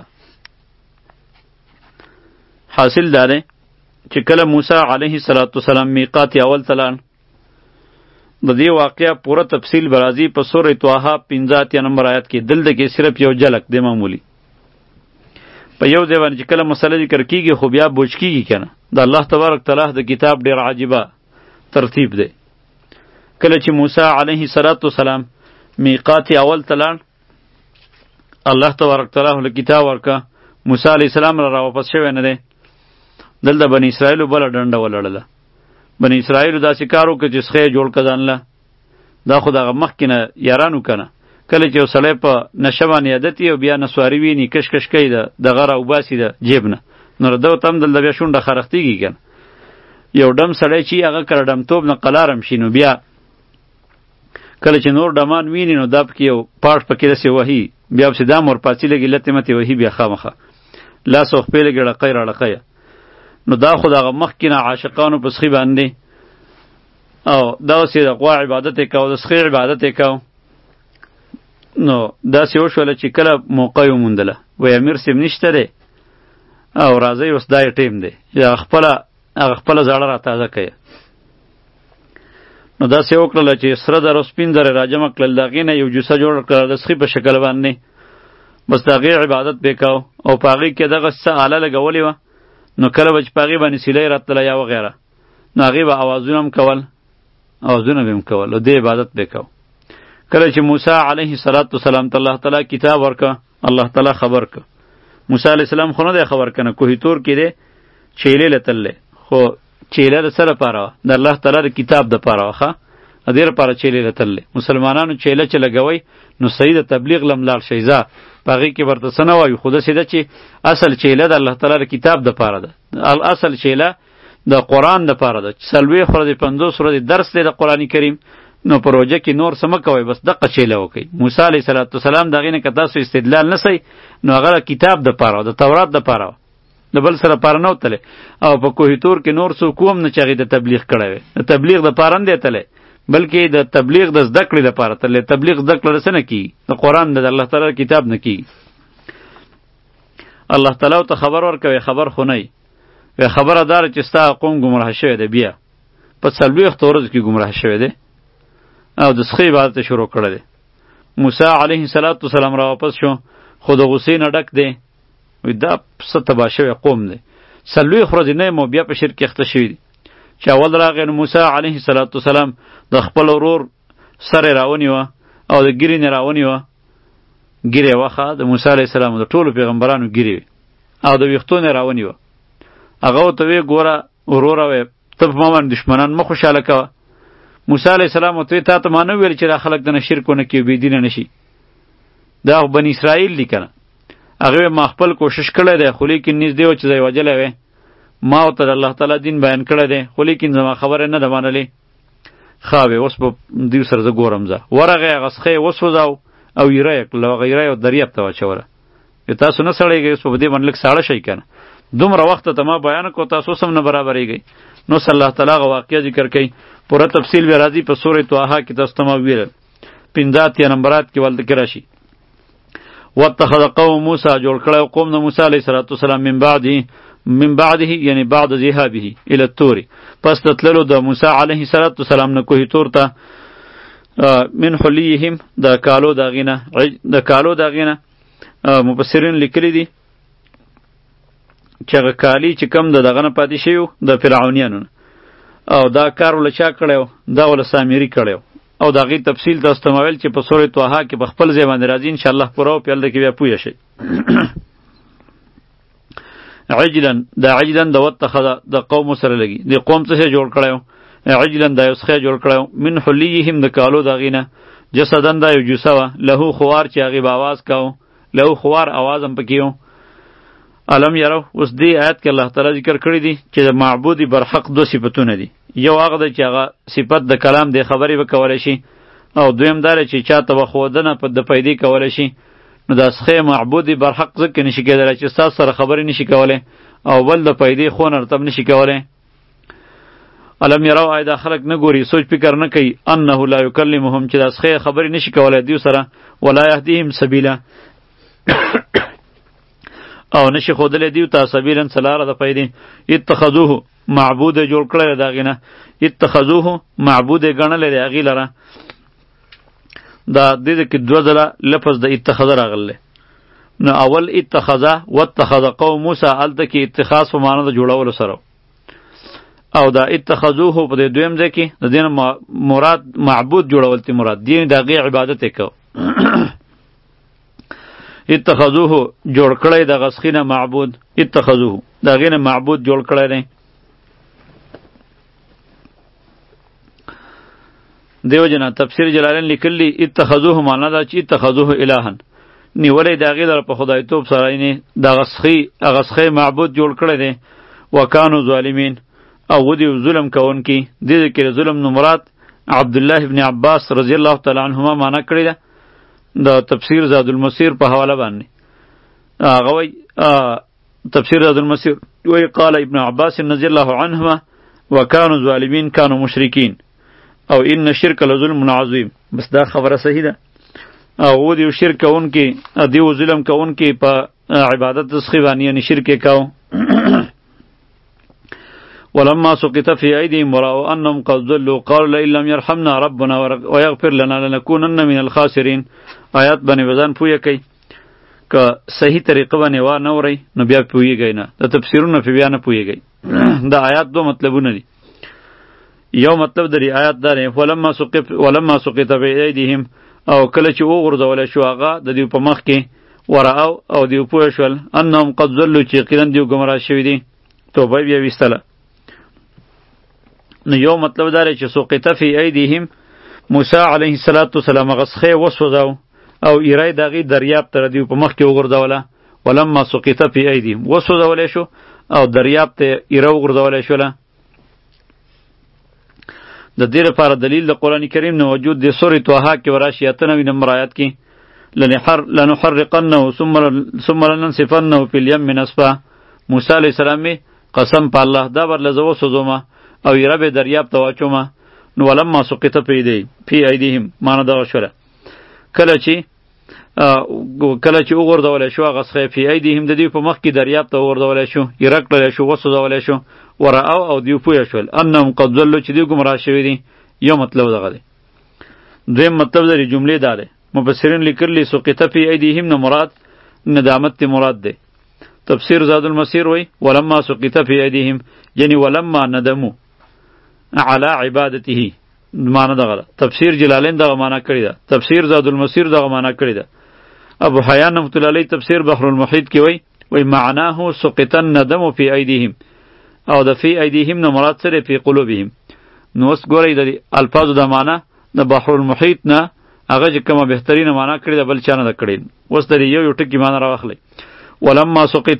حاصل دا دی چې کله موسی علیه السلام میقات اول ته لاړ، د دې واقعه پوره تفصیل به راځي په سورې طه پنځه اتیا نمبر آیت کې. دلته کې صرف یو جلک دی معمولی، په یو ځای باندې چې کله مسله ذکر کېږي خو بیا بوج کېږي که نه. د الله تبارک تعالی د کتاب ډېر عجیبه ترتیب دی. کله چې موسی علیه السلام میقات اول ته لاړ، الله تبارک تعالی له کتاب ورکه، موسی علیه السلام را واپس شوی نه دی. دلته بنی اسرائیلو بله ډنډه ولړله. بنی اسرائیلو داسې کار وکړه چې سخی جوړ کړه ځان له. دا خو دغه مخکې نه یارانو که نه، کله چې یو سړی په نشه باندې عادت وي او بیا نسواري ویني کش کش کوي د دغه راوباسي د جیب نه، نو ده ته هم دلته بیا شونډه خرختېږي که نه. یو ډم سړی چې هغه کله ډمتوب نه قلارم شي، نو بیا کله چې نور ډمان ویني نو دا پکې یو پاټ پکې داسې وهي، بیا پسې دا مورپاڅي لګي لتې متې وهي، بیا خامخه لاس او خپې لګي ړقی راړقیه. نو دا خو دغه مخکې نه عاشقانو په سخي باندې او داسې د غوا عبادت یې کوه، د سخي عبادت یې کوه. نو داسې وشوله چې کله موقع یې وموندله، وایي امیر صاحب نشته دی او راځئ اوس دا یې ټیم دی چې هغه خپله هغه خپله زاړه را تازه کوي. نو داسې وکړله چې سره زر او سپین زر یې راجمع کړل، د هغې نه یو جوسه جوړه کړله د سخي په شکل باندې، بس د هغې عبادت به یې کوه او په هغې کې دغه څه آله لګولې وه. نو کله به چې په هغې باندې سیلی راتله یا وغیره، نو هغې به اوازونه هم کول اوازونه به هم کول او دې عبادت به یې کوه. کله چې موسی علیه السلام ته الله تعالی کتاب ورکه، الله تعالی خبر که. موسی علیه السلام خو نه دی خبر کنه، کوهی تور کې دی چیلې له تللی، خو چیله د څه لپاره وه؟ د الله تعالی د کتاب دپاره وه. ښه د دې لپاره چیلې له تللی. مسلمانانو چیله چې لګوئ نو صحیح د تبلیغ لم لاړ شئ ځه، په هغې کې ورته څه نه وایو، خو داسې ده چې اصل چیله د الله تعالی د کتاب دپاره ده، اصل چیله د قرآن دپاره ده. څلوېښت ورځې پنځوس ورځې درس دی د قرآن کریم، نو په روژه کې نور څه مه کوئ، بس دقه چیله وکئ. موسی علیه السلام د هغې نه که تاسو استدلال نه سئ، نو هغه د کتاب دپاره وه، د تورات دپاره وه، د بل سره پاره نه وتلی. او په کوهی تور کې نور څوک هم نه چې هغې د تبلیغ کړی وی، د تبلیغ دپاره نه دی تلی، بلکې د تبلیغ د زده کړې دپاره تلی. تبلیغ زده کړه د څه نه کېږي؟ د قرآن د الله تعالی کتاب نه کېږي. الله تعالی ورته خبر ورکوي، خبر خو نه وي، خبره دا ده چې ستا قوم ګمراه شوی دی، بیا په څلوېښتو ورځو کې ګمراه شوی دی او د سخي عبادت یې شروع کړی دی. موسی علیه السلام را واپس شو، خو د غصې نه ډک دی، وی دا څه تباه شوی قوم دی، څلوېښت ورځې نه یم او بیا په شرک کې اخته شوي دي. چې اول راغی نو موسی علیه السلام د خپل ورور سر یې راونیوه او د ګیرې نه راونیوه، ګیرې یې وخه د موسی علیه السلام د ټولو پیغمبرانو ګیرې وي، او د ویښتو نه یې راونیوه. هغه ورته وی ګوره وروره وی ته په ما باندې دښمنان مه خوشحاله کوه. موسی علیه السلام ورته وی تا ته ما نه ویل چې دا خلک دنه شرک ونه کړي او بېدینه نه شي، دا خو بني اسرائیل دي که نه. هغه ما خپل کوشش کړی دی، خو لیکن نږدې و چې ځای وجلی وی، ما ورته د الله تعالی دین بیان کړی دی، خو لیکن زما خبره نه ده منلې. ښه وی اوس به دوی سره زه ګورم. ځه ورغی، هغه سخی یې وسوځاو او ایره یې کړله، هغه ایره یې دریاب ته واچوله. تاسو نه سړیږئ، اوس په دې باندې لږ ساړه شئ که نه، دومره وخته ته ما بیان کړو، تاسو اوس هم نه برابرېږئ. نو صلی الله تعالی هغه واقعه ذکر کوي، پوره تفصیل بیا راځي په سورې طه کې، تاسو ته ما ویل پنځه اتیا نمبرات کې ولته کې راشي. واتخذ قوم موسی، جوړ کړی قوم د موسی علیه السلام من بعده من بعده یعنی بعد ذهابه الی الطور، پس د تللو د موسی علیه السلام نه کوهی تور ته، من حلیهم د کالو د هغې نه د کالو د هغې نه مفسرین لیکلي دي چې هغه کالي چې کم د دغه نه پاتې شوي د فرعونیانو نه، او دا کار ول چا کړی و؟ دا ول سامري کړی و. او د هغې تفصیل تاسو ته مویل چې په سورې طه کې په خپل ځای باندې راځي، انشاءالله پوره او پیل ده کې بیا پوه شئ. عجلن دا عجلن د واتخذ د قوم سره لګي، د قوم څه شی جوړ کړی و؟ عجلن دا یو څه جوړ کړی و، من حلیهم د کالو د هغې نه، جسدن دا یو جوسه وه، لهو خوار چې هغې به آواز کوو، لهو خوار آواز هم پکې و. علم یرو، اوس دې آیت کې الله تعالی ذکر کړی دی چې د معبود برحق دو صفتونه دي، یو هغه دی چې هغه صفت د کلام د خبرې به کولی شي، او دویم دا دی چې چاته به ښودنه په د پیدې کولی شي. نو دا سخی معبود برحق ځکه نشي کېدلی چې ستاسو سره خبرې نشي کولی، او بل د پیدې خون ارتب نشي کولی. علم یرو، آیا دا خلک نه ګوري، سوچ فکر نه کوي، انه لا یکلمهم چې دا سخی خبرې نشي کولی دیو سره، ولا یهدیهم سبیلا او نشي خودلې دیو ته سبیلن سلاره د پیدې. اتخذوه معبود جوړ کړی د هغې نه، اتخذوه معبود یې ګڼلی د هغې لره. دا دې کې دوه ځله لفظ د اتخذ راغلی، نو اول اتخذه واتخذ قوم موسی، هلته کې اتخاذ په معنی د جوړولو سره، او دا اتخذوه په دې دویم ځای کې د دې مراد معبود جوړول تی مراد دین د هغې عبادت یې کو اتخذوه جوړ کړی د غسخینه معبود اتخذوه د هغې نه معبود جوړ کړی دی دیو جنا تفسیر جلالین لیکلی اتخذوه معنا دا چې اتخذوه الهن نیولې د هغې لپاره په خدایتوب سره یې د غسخي غسخی معبود جوړ کړی دی وکانو ظالمین او ودی ظلم کوونکي دې کې ظلم نو مراد عبدالله ابن عباس رضی الله تعالی عنهما معنا کړی ده د تفسیر زاد المسیر په حواله باندې هغه وایي تفسیر زاد المسیر وایي قال ابن عباس رضی الله عنهما وکانو ظالمین کانو مشرکین او ان شرک لظلم عظیم بس دا خبره صحیح ده او ودی شرک کوونکي دی ظلم کوونکي په عبادت تسخی باندې یعنی شرک کاو ولما سقط في أيديهم ورأوا أنهم قد ضلوا قالوا لئن لم يرحمنا ربنا ويغفر لنا لنكونن من الخاسرين آیات باندې وزن پوهه کوي که صحیح طریقه باندې وا نه ورئ نو بیا پوهیږئ نه د تفسیرونو په بیا نه پوهیږئ د آیات دو مطلبونه دي یو مطلب دی آیات دا دی ولما سقط ولما سقط في أيديهم او کله چې وغورځول شو هغه د دې په مخ کې ورأو او دې پوه شول انهم قد ضلوا چې یقینا دې ګمراه شوي دي توبه بیا ویستله نو یو مطلب داره چې سقط فی ایدیهم موسی علیه السلام غسخه وسوځاو او ایرای دغه دریاب تر دی په مخ کې وګرځوله ولما سقط فی ایدیهم وسوځولې شو او دریاب ته ایره وګرځولې شو له د دې لپاره دلیل د قران کریم نه وجود د سورې طه کې وراشي اتنوي نمبر آیات کې لنحر لنحرقنه ثم ثم لننسفنه فی الیم نسفا موسی علیه السلام قسم په الله دا بر لزو سوزومه او یره به دریاب ته واچومه نو ولما سقط فی دی فی ایدیهم معنا دا شوله کله چې کله چې وګرځول شو غسخه فی ایدیهم د دې په مخ کې دریاب ته وګرځول شو یره کړل شو وسوځول شو ورأو او دیو پوه شول انهم قد ضلوا چې دی ګمراه شوی دي یو مطلب دغه دی دویم مطلب د جملې دا دی مفسرین لیکلی سقط فی ایدیهم نه مراد ندامت تی مراد دی تفسیر زاد المسیر وی ولما سقط فی ایدیهم یعنی ولما ندمو علی عبادته معنی دغه تفسیر جلالین دغه معنی کړی ده تفسیر زاد المسیر دغه معنی کړی ده ابو حیان رحمۃ اللہ علیہ تفسیر بحر المحیط کې وی وی معناه سقط الندم فی ایدیهم او د فی ایدیهم نه مراد سره فی قلوبهم نو اوس ګورئ د الفاظو د معنی د بحر المحیط نه هغه چې کومه بهترینه معنی کړی ده بل چا نه ده کړی اوس د یو یو ټکی معنی راوخلی ولما سقط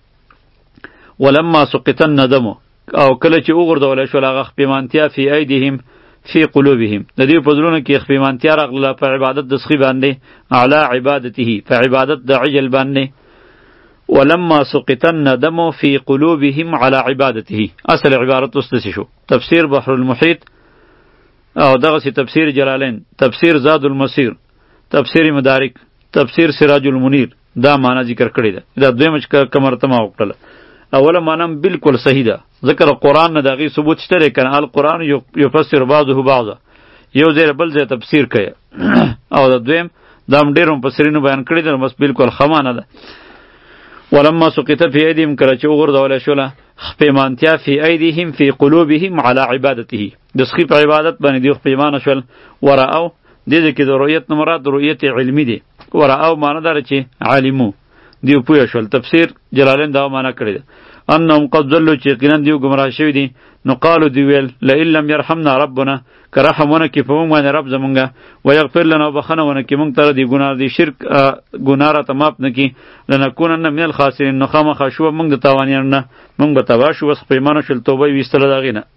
ولما سقط الندم او کله چې وګرځول شو هغه خپېمانتیا فی ایدیهم فی قلوبهم د دې په زړونو کې خپېمانتیا راغله په عبادت د سخی باندې اعلی عبادته په عبادت د عجل باندې ولما سقط الندم فی قلوبهم على عبادته اصل عبارت واستسی شو تفسیر بحر المحیط او دغه سی تفسیر جلالین تفسیر زاد المسیر تفسیر مدارک تفسیر سراج المنیر دا معنی ذکر کړی ده دا دویمه چې کمرته ما وکړه اوله معنی بالکل صحیح ده ذکر قرآن نه دغه ثبوت شته کنه القرآن یفسر بعضه بعضا یو ځای بل ځای تفسیر کوي او دا دویم دا هم ډېر مفسرینو بیان کړی ده بس بالکل خمانه ده ولما سقط فی ایدیهم کله چې وغورځولی شوله خپېمانتیا فی ایدیهم فی قلوبهم علی عبادته د سخي په عبادت باندې دوی خپېمانه شول ورأو دې ځای کې د رؤیت نه مراد رؤیت علمي دی ورأو معنی داره چې عالمو دیو پوه شول تفسیر جلالین دا معنی کړی ده انهم قد ضلوا چې یقینا دیو ګمراه شوي دي نو قالو دی ویل لئن لم یرحمنا ربنا که رحم ونه کړي په موږ باندې رب زمونږه ویغفر لنا وبخښنه ونه کړي موږ ته د ګناه د شرک ګناه راته معاف نه کړي لنکونن من الخاسرین نو خامخا شوه موږ د تاوانیانو نه موږ به تباه شو اوس پښیمانه شول توبه یې ویستله د هغې نه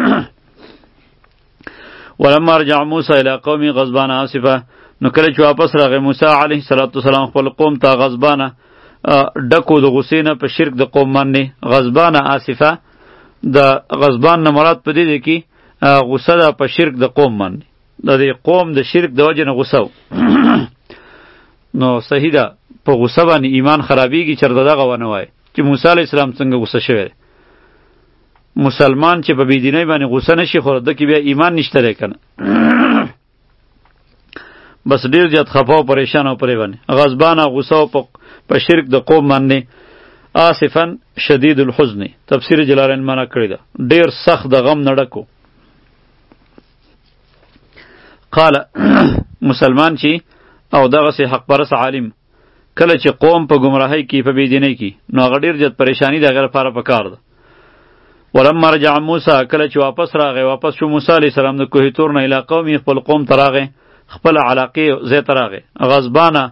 ولما رجع موسی الی قومه غضبان آسفه نو کله چې واپس راغی موسی علیه السلام خپل قوم ته غضبانه ډکو د غصې نه په شرک د قوم باندې غضبانه آسفه د غضبان نه مراد په دې دی کې غصه ده په شرک د قوم باندې د دې قوم د شرک د وجې نه غصه نو صحیح ده په غصه باندې ایمان خرابېږي چېرته دغه ونه وایي چې موسی علیه السلام څنګه غصه شوی دی مسلمان چې په بېدینۍ باندې غصه نشي خو ده کې بیا ایمان نشته دی که نه بس ډیر زیات خفا او پریشان او پرې باندې غضبانه غصه په شرک د قوم باندې آصفا شدید الحزن تفسیر جلالین معنا کړی ده ډیر سخت د غم نه ډکو. قال مسلمان چې او دغسې حق پرست عالم کله چې قوم په گمراهۍ کې په بېدینۍ کې نو هغه ډېر زیات پریشاني د هغه لپاره پکار ده. ولما رجع موسی کله چې واپس راغی واپس شو موسی علیه السلام د کوه طور نه الی قومي خپل قوم ته راغی خپل علاقې ځای ته راغی غضبانه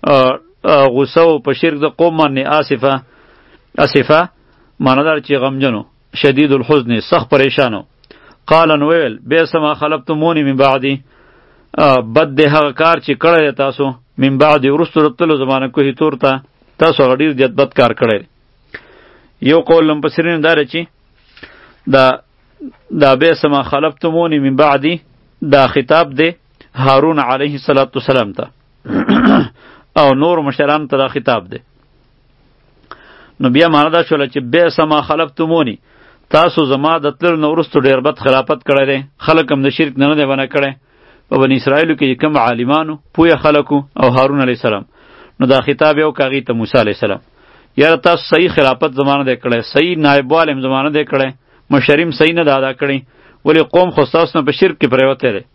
غصه و په شرک د قوم باندې آصفه آصفه معنادار چې غمجنو شدید الحزن سخت پریشانو. قال نو ویل بیس ما خلفتمونی من بعدی بد دی هغه کار چې کړی تاسو من بعد وروسته د تلو زمانه کوه طور ته تاسو هغه ډېر زیات بد کار کړی. یو قول مفسرین دا چې دا دا بیس ما خلفتمونی من بعدی دا خطاب دی هارون علیه السلام ته او نور مشران ته دا خطاب دی. نو بیا معنا دا شوله چې بیس ما خلفتمونی تاسو زما د تلو نه وروسته ډېر بد خلافت کړی دی خلک هم د شرک نه نه دی منع کړی. په بني اسرائیلو کې کوم عالمانو پوهه خلکو او هارون علیه السلام نو دا خطاب یو کاغی ته موسی علیه السلام یاره تاسو صحیح خلافت زمانه دی کړی صحیح نایب والم زمانه دی کړی مشریم صحیح نه دا ادا کړی ولی قوم خو ستاسو نه په شرک کې پریوتی دی.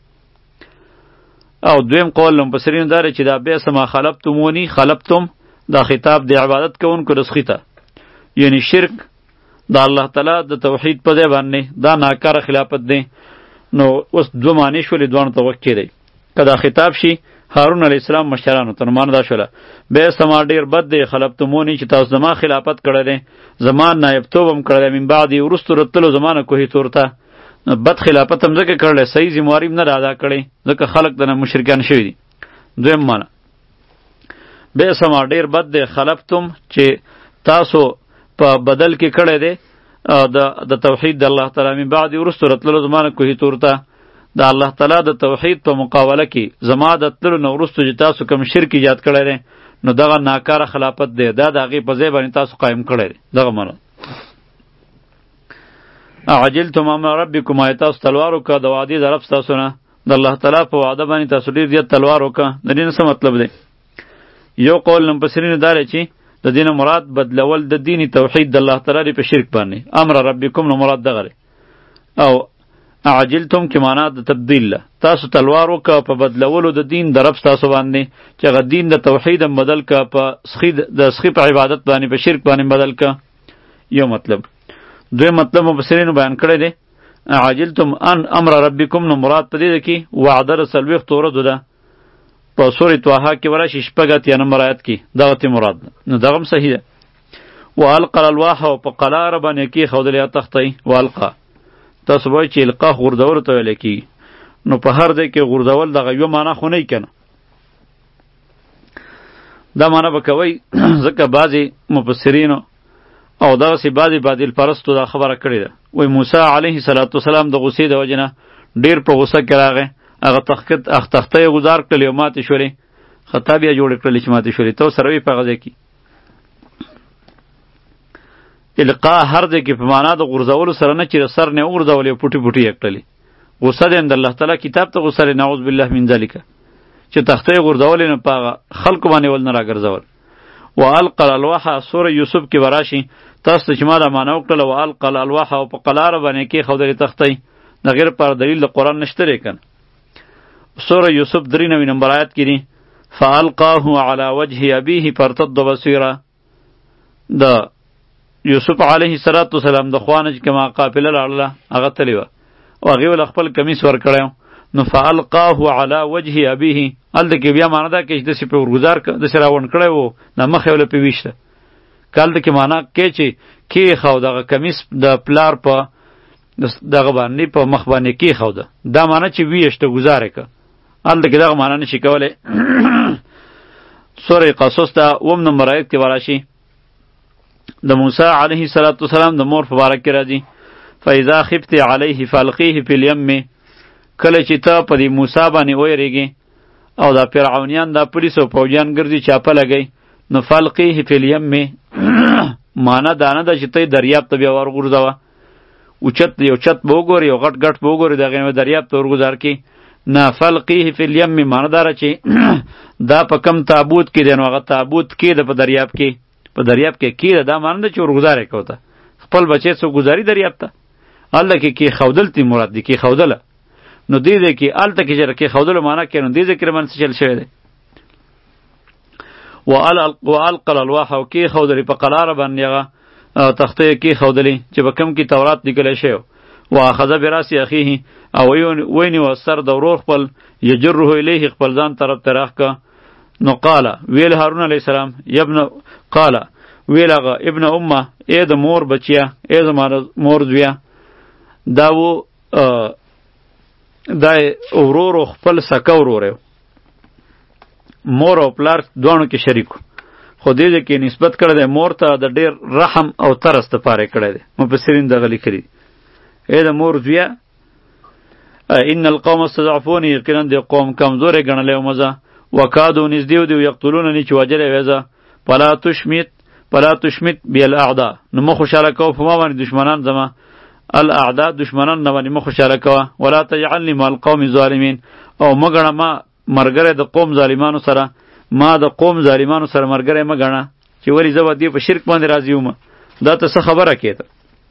او دویم قول مفسرین دا چې دا بیس ما خلفتمونی خلفتم دا خطاب د عبادت کوونکو رسخی ته یعنی شرک دا الله تعالی د توحید په ځای باندې دا ناکاره خلافت دی. نو اوس دو معنی شولې دوانو ته وخت کېدی که دا خطاب شي هارون علیه السلام مشرانو ته نو معنا دا شوله بیس ما ډېر بد دی خلفتمونی چې تاسو زما خلافت کړی دی زما نایبتوب هم کړی دی من بعد وروستو رتلو زمانه کوهي طور ته بد خلافت هم ځکه کړلی صحیح ذمهواري هم نه ده ادا کړی ځکه خلک دنه مشرکان شوي دي. دویم معنا بیس ما ډېر بد دی خلفتم چې تاسو په بدل کې کړی دی د د توحید د الله تعالی من بعد ورستو رتلو زمانه کوهی طور ته د الله تعالی د توحید په مقابله کې زما د تلو نو ورستو چې تاسو کوم شرک ایجاد کړی دی نو دغه ناکاره خلافت دی دا د هغې په ځای باندې تاسو قایم کړی دی. دغه معنا عجلتم امر ربکم آیا تاسو تلوار وکړه د وعدې د رب ستاسو نه د الله تعالی په وعده باندې تاسو ډېر زیات تلوار وکړه د دې نه څه مطلب دی. یو قول مفسرینو دا دی چې د دین مراد بدلول د دین توحید د الله تعالی په شرک باندې امر ربکم نو مراد دغه او عجلتم کې معنا د تبدیل له تاسو تلوار وکړه په بدلولو د دین د رب تاسو باندې چې هغه دین د توحید هم بدل که په سخی د سخی په عبادت باندې په شرک باندې بدل که. یو مطلب. دوی مطلب مفسرینو بیان کړی دی عجلتم ان امر ربکم نو مراد په دې ده کې وعده د څلوېښتو ورځو ده په سورې طه کې ورشي شپږ اتیا نمبر آیت کې دغه ته مراد ده نو دغه هم صحیح ده. والقى الالواح او په قلاره باندې کېښودل یا تختۍ والقا تاسو وایئ چې القا غورځولو ته ویلی کېږي نو په هر ځای کې غورځول دغه یوه معنا خو نه وي که نه دا معنا به کوئ ځکه بعضې مفسرینو او دغسې بعضې باطل پرستو دا خبره کړې ده وایي موسی علیه السلام د غصې د وجې نه ډېر په غصه کې راغی هغه تخت اخ تخته یې ګزار کړلې او ماتې شولې خطا بیا جوړې کړلې چې ماتې شولې ته سره وي په هغه ځای کې القا هر ځای کې په معنا د غورځولو سره نه چې د سر نه وغورځولې او پوټې پوټې یې کړلې غصه دی د الله تعالی کتاب ته غصه دی نعوذ بالله من ذلک چې تخته یې غورځولې نو په خلکو باندې ول نه راګرځول. والقى الالواح سوره یوسف کې وراشي تاسو ته چې ما دا معنا وکړله والقى الالواح او په قلاره باندې کېښودلې تختۍ د غیر پر دلیل د قرآن نشته دی که نه. سوره یوسف درې نوي نمبر آیات کې دي فالقاه علی وجه ابیه فارتد بصیرا د یوسف علیه السلام د خوا نه چې کومه قافله لاړله هغه تلې وه او هغې ول خپل کمیس ورکړی نو فالقاه علی وجه ابیه هلته کې بیا معنا دا کې چې داسې پرې ورګزار داسې راونډ کړی و د مخ یې وله پرې ویشته که هلته کې معنا کې چې کېښود دغه کمیس د پلار په دغه باندې په مخ باندې کېښوده دا معنا چې ویشته ګزار یې که هلته کې دغه معنا نشي کولی. سوره قصص ته اووم نمبر آیت کې وراشي د موسی علیه السلام د مور په باره کې راځي فاذا خفت علیه فالقیه فی الیم کله چې ته په دې موسی باندې ویریږي او دا فرعونیان دا پولیس او پوجیان ګرځي چاپه لګی نو فالقیه فی الیم معنا دا نه ده چې ته دریاب ته بیا ورغورځوه اوچت یو چت به وګورې یو غټ غټ به وګورې د هغې دریاب ته ورګزار کړي نه فلقیه فی الیم معنا داره چې دا په کم تابوت کې دی نو هغه تابوت کې ده په دریاب کې په دریاب کې کیره دا معنی چې ورګزارې کوته خپل بچی څو گزاري دریاب ته الله کې کې خودل تی مراد دی کې خودل نو دې دې کې الته کې چې کې خودل معنی کې نو دې ذکر من څه چل شوی دی وال والقل الواح او کې خودل په قلار باندې هغه تخته کې خودلې چې په کم کې تورات لیکل شوی واخذ براس اخیه او ویني وسر د ورور خپل یجره الیه خپل ځان طرف تراخ کا نو قال ویل هارون علیه السلام ابن قال ویل هغه ابن امه ای د مور بچیا ای زمانه مور زویا دا و دا ورور خپل سکه ورور مور او پلار دوانو کې شریکو خو دې کې نسبت کړی دی مور ته د ډیر رحم او ترس دپاره کړی دی مفسرین دغه لیکلي ای د مور زویا ان القوم استضعفوني یقینا د قوم کمزورې ګڼلی ومه زه وکادو نږدې و دي یقتلونني چې وجلی وې زه فلا تشمت فلا تشمت بی الاعداء نو مه خوشحاله کوه په ما باندې دشمنان زما الاعداء دشمنان نه باندې مه خوشحاله کوه ولا تجعلني مع القوم الظالمین او مه ګڼه ما مرګری د قوم ظالمانو سره ما د قوم ظالمانو سره مرګری مه ګڼه چې ولې زه به دې په شرک باندې راضي وم دا ته څه خبره کېده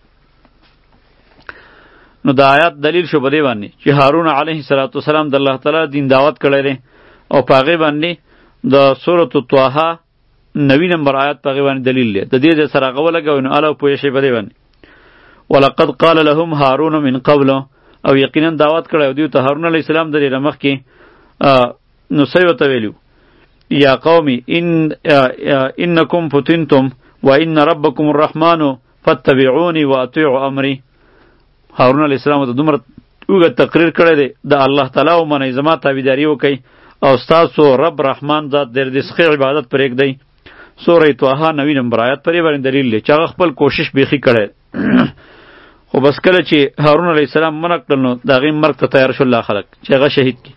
نو د آیات دلیل شو په دې باندې چې هارون علیه السلام د الله تعالی دین دعوت کړی دی او په هغې باندې د سورة طه نوي نمبر آیات په هغې باندې دلیل دی د دې د سره هغه ولګوئ نو اله پوه شئ په دې باندې ولقد قال لهم هارون من قبل او یقینا دعوت کړی او دوی ته هارون علیه السلام د دې مخکې نو څه ورته ویلي یا قومي ان انکم فتنتم وان ربکم الرحمن فاتبعوني واطیعوا امری هارون علیه السلام ته دومره اوږد تقریر کړی دی د الله تعالی ومنئ زما تابعداري وکئ او ستاسو رب رحمان ذات ډېر د سخی عبادت پرېږدئ سوره طه نوي نمبر آیات پرې باندې دلیل دی چې هغه خپل کوشش بیخي کړی خو بس کله چې هارون علیه السلام منع کړل نو د هغې مرګ ته تیار شول الله خلک چې هغه شهید کړي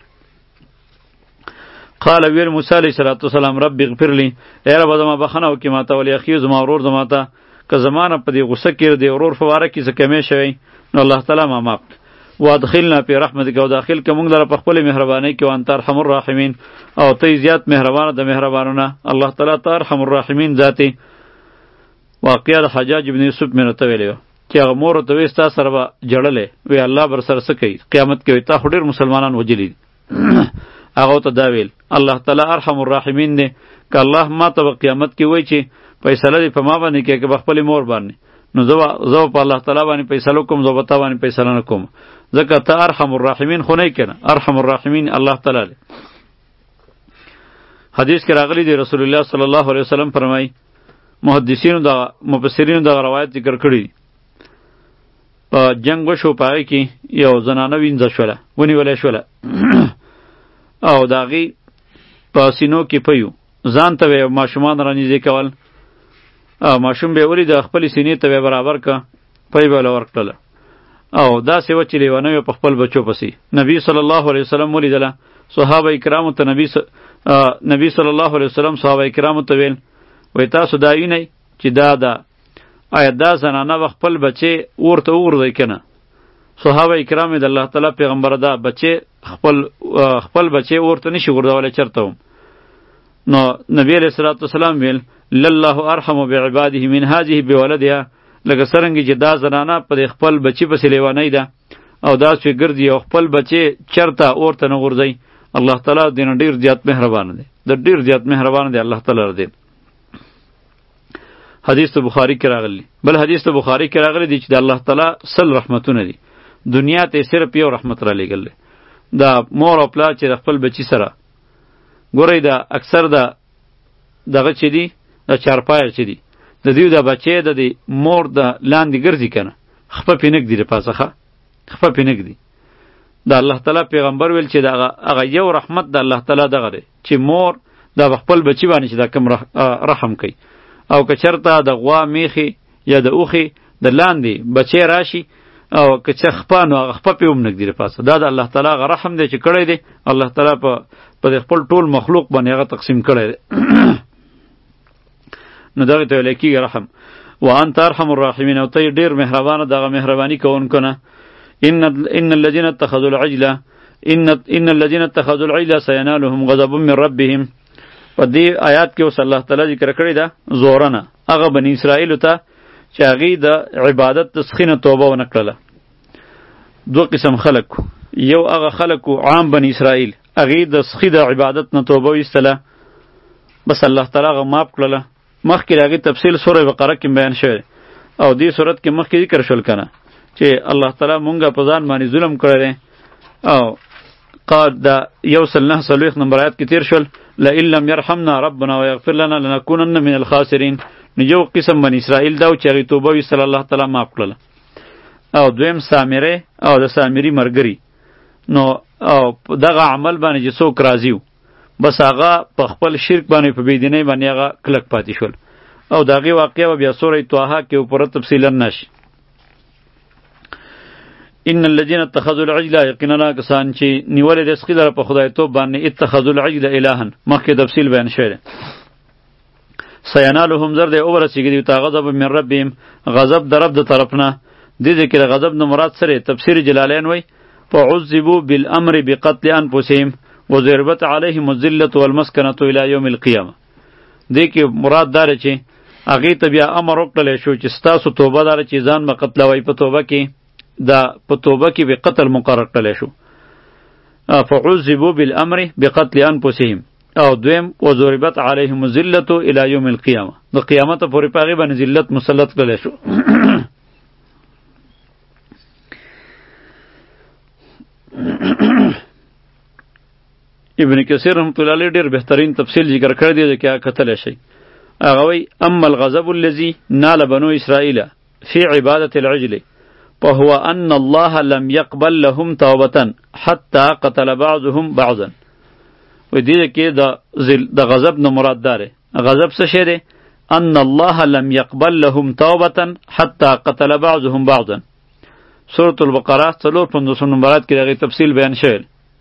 قال ویل موسی علیه السلام رب اغفر لی ای رب زما بخښنه وکړي ما ته ولی اخي زما ورور زما ته که زما نه په دې غوسه کې د ورور په باره کې څه کمی شوی نو الله تعالی ما معاف وادخلنا فی رحمتک او داخل که موږ لره په خپلې مهربانۍ کې وانت ارحم الراحمین او ته زیات مهربانه د مهربانونه الله تعالی ته ارحم الراحمین ذاتي واقعه د حجاج ابن یوسف مې راته ویلې وه چې هغه مور ورته وایي ستا سره به جړلی وی الله بر سره څه کوي قیامت کې وایي تا خو ډېر مسلمانان وجلي دي هغه ته دا ویل الله تعالی ارحم الراحمین دی که الله ما ته به قیامت کې وایي چې فیصله دې په ما باندې کوې که په خپلې مور باندې نو زه زه په الله تعالی باندې فیصله کوم زه به تا باندې فیصله نه کوم ځکه ته ارحم الراحمین خو نه کنه ارحم الراحمین الله تعالی دی حدیث کې راغلی دی رسول الله صلی الله علیه وسلم فرمایي محدثینو دا مفسرینو دا روایت ذکر کړی دی په جنگ وشو په هغې کې یو زنانه وینځه شوله ونیولی شوله او د هغې په سینو کې پیو ځان ته به ماشومان رانږدې کول ماشوم به یې ولید خپلې سینې ته به یې برابر که پی به یې ورکړله او داسې وه چې لیونی وه په خپل بچو پسې نبی صلی الله علیه وسلم ولیدله صحابه کرامو ته نبی نبی صلی الله علیه وسلم صحابه کرامو ته ویل وایي تاسو دا وینئ چې دا ده آیا دا زنانه به خپل بچې اور ته وغورځوي که نه صحابه کرام د الله تعالی پیغمبره دا بچې خپل خپل بچې اور ته نشي غورځولی چېرته هم نو نبی علیه الصلاة والسلام ویل لله ارحم بعباده من هذه بولدها لکه څرنګه چې دا زنانه په خپل بچی پسې لیونۍ ده او داسې ګرځي او خپل بچی چېرته اور ته نه غورځوي الله تعالی دې نه ډېر زیات مهربانه دی د ډېر زیات مهربانه دی الله تعالی دی حدیث ته بخاری کې راغلی بل حدیث ته بخاری کې راغلی دی چې د الله تعالی سل رحمتونه دي دنیا ته صرف یو رحمت را لېږل دی دا مور او پلار چې د خپل بچی سره ګورئ دا اکثر د دغه چې دي د چارپایه چې دي د دیو د بچې د دی مور د لاندې ګرځي کنه خپه پې نه ږدي د پاسه ښه خپه پې نه ږدي د الله تعالی پیغمبر ویل چې دغه هغه یو رحمت د الله تعالی دغه دی چې مور د خپل بچي باندې چې دا کم رحم کوي او که چېرته د غوا میخي یا د اوښې د لاندې بچی راشي او که څه خپه نو هغه خپه پې هم نه ږدي د پاسه دا د الله تعالی هغه رحم دی چې کړی دی الله تعالی په په خپل ټول مخلوق باندې هغه تقسیم کړی دی نو دغه ته ویل کېږي رحم وانت ارحم الراحمین او ته یې ډېر مهربانه دغه مهرباني کوونکو نه ان ان الذين اتخذوا العجل ان ان الذين اتخذوا العجل سينالهم غضب من ربهم په دې آیات کې اوس الله تعالی ذکر کړی ده زورنه هغه بنی اسرائیل ته چې هغې د عبادت د سخینه توبه ونه کړله. دو قسم خلق یو هغه خلق عام بنی اسرائیل هغې د سخی د عبادت نه توبه ویستله، بس الله تعالی هغه معاف کړله. مخکې د هغې تفصیل سوره بقره کې بیان شوی او دې صورت کې مخکې ذکر شول کنه چې الله تعالی مونږه په ځان باندې ظلم کړی دی او قال دا یو سل نه څلوېښت نمبر آیات کې تیر شول لئن لم یرحمنا ربنا ویغفر لنا لنکونن من الخاسرین. نو یو قسم بنی اسرائیل دا و چې هغې توبه ویستله الله تعالی معاف کړله. او دویم سامره او د سامري مرګري. نو او دغه عمل باندې چې څوک راضي و بس هغه په خپل شرک باندې په بېدینۍ باندې هغه کلک پاتې شول او د هغې واقعه به بیا سوره طه کې پوره تفصیلا نشي. ان الذين اتخذوا العجل یقینا کسان چې نیولې د سخي لره په خدایتوب باندې اتخذوا العجل الها مخکې تفصیل بیان شوی دی. سینالهم زر دی ورسېږي دوی ته غضب من ربهم غضب د رب د طرف نه. دې ذکر غضب نه مراد سره تفسیر جلالین وای فعذبوا بالامر بقتل انفسهم وضربت عليهم الذله والمسكنه الى يوم القيامه. دې کې مراد دار چې هغې ته بیا امر وکړلی شو چې ستاسو توبه داره چې ځان به قتلوئ په توبه کې دا په توبه کې به قتل مقرر کړلی شو. فعذبوا بالامر بقتل انفسهم او دویم وضربت عليهم الذله الى يوم القيامه د قیامت پورې په هغې باندې ذلت مسلط کړلی شو. ابن کثیر رحمت الله علیه ډېر بهترین تفصیل ذکر کړی دی چې هغه کتلی شئ. هغه وایي اما الغضب الذي نال بنو اسرائیل فی عبادة العجل فهو ان الله لم يقبل لهم توبة حتى قتل بعضهم بعضا. و دې کې د غضب نه مراد داره غضب څه شی دی؟ ان الله لم يقبل لهم توبة حتى قتل بعضهم بعضا. سورة البقره څلور پنځوسم نمبرات کې دغه تفصیل بیان شوی.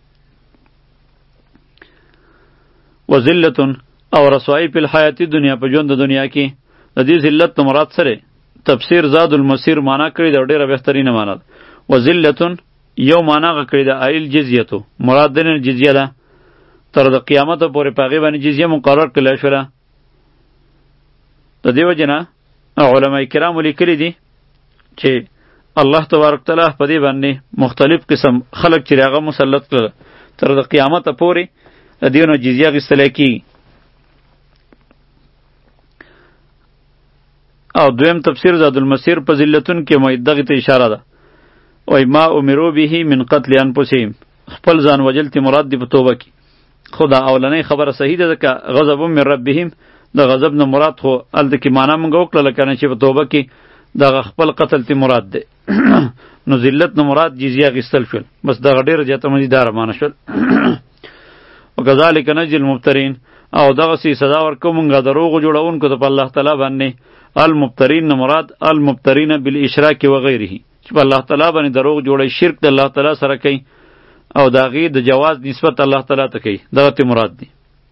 وذلت او رسوائی په الحیات دنیا په ژوند د دنیا کې د دې ذلت نه مراد سره تفسیر زاد المسیر معنا کړی دا ډیره بهترینه معنا ده. وذلت یو معنا کړی دا ایل جزیه مراد د جزیه ده تر د قیامت پورې پاغي باندې جزیه مقرر کړل شوه. د دیو جنا علماء کرام لیکلي دي چې الله تبارک تعالی په دې باندې مختلف قسم خلق چې هغه مسلط کړل تر د قیامت پورې د دیونو جزیه غستل کی. او دویم تفسیر زاد المسیر په ذلتون کې مؤدغه ته اشاره ده. او ما امرو به من قتل انفسهم خپل ځان وجل تی مراد دی په توبه کې. خدا اولنۍ خبره صحیح ده که غضب من ربهم د غضب نه مراد خو الته کې معنا مونږ وکړه کنه چې په توبه کې د خپل قتل تی مراد ده. نو ذلت نه مراد جزیه غستل شول بس دا ډېر زیاته مزیدار معنا شول. وکذالک نجزی المبترین او دغه سی سزا ورکو مونږه دروغ جوړونکو ته په الله تعالی باندې. المبترین مراد المبترین بالاشراک و غیره چې په الله تعالی باندې دروغ جوړي شرک د الله تعالی سره کوي او د هغې د جواز نسبت الله تعالی ته کوي دغه ته مراد دی.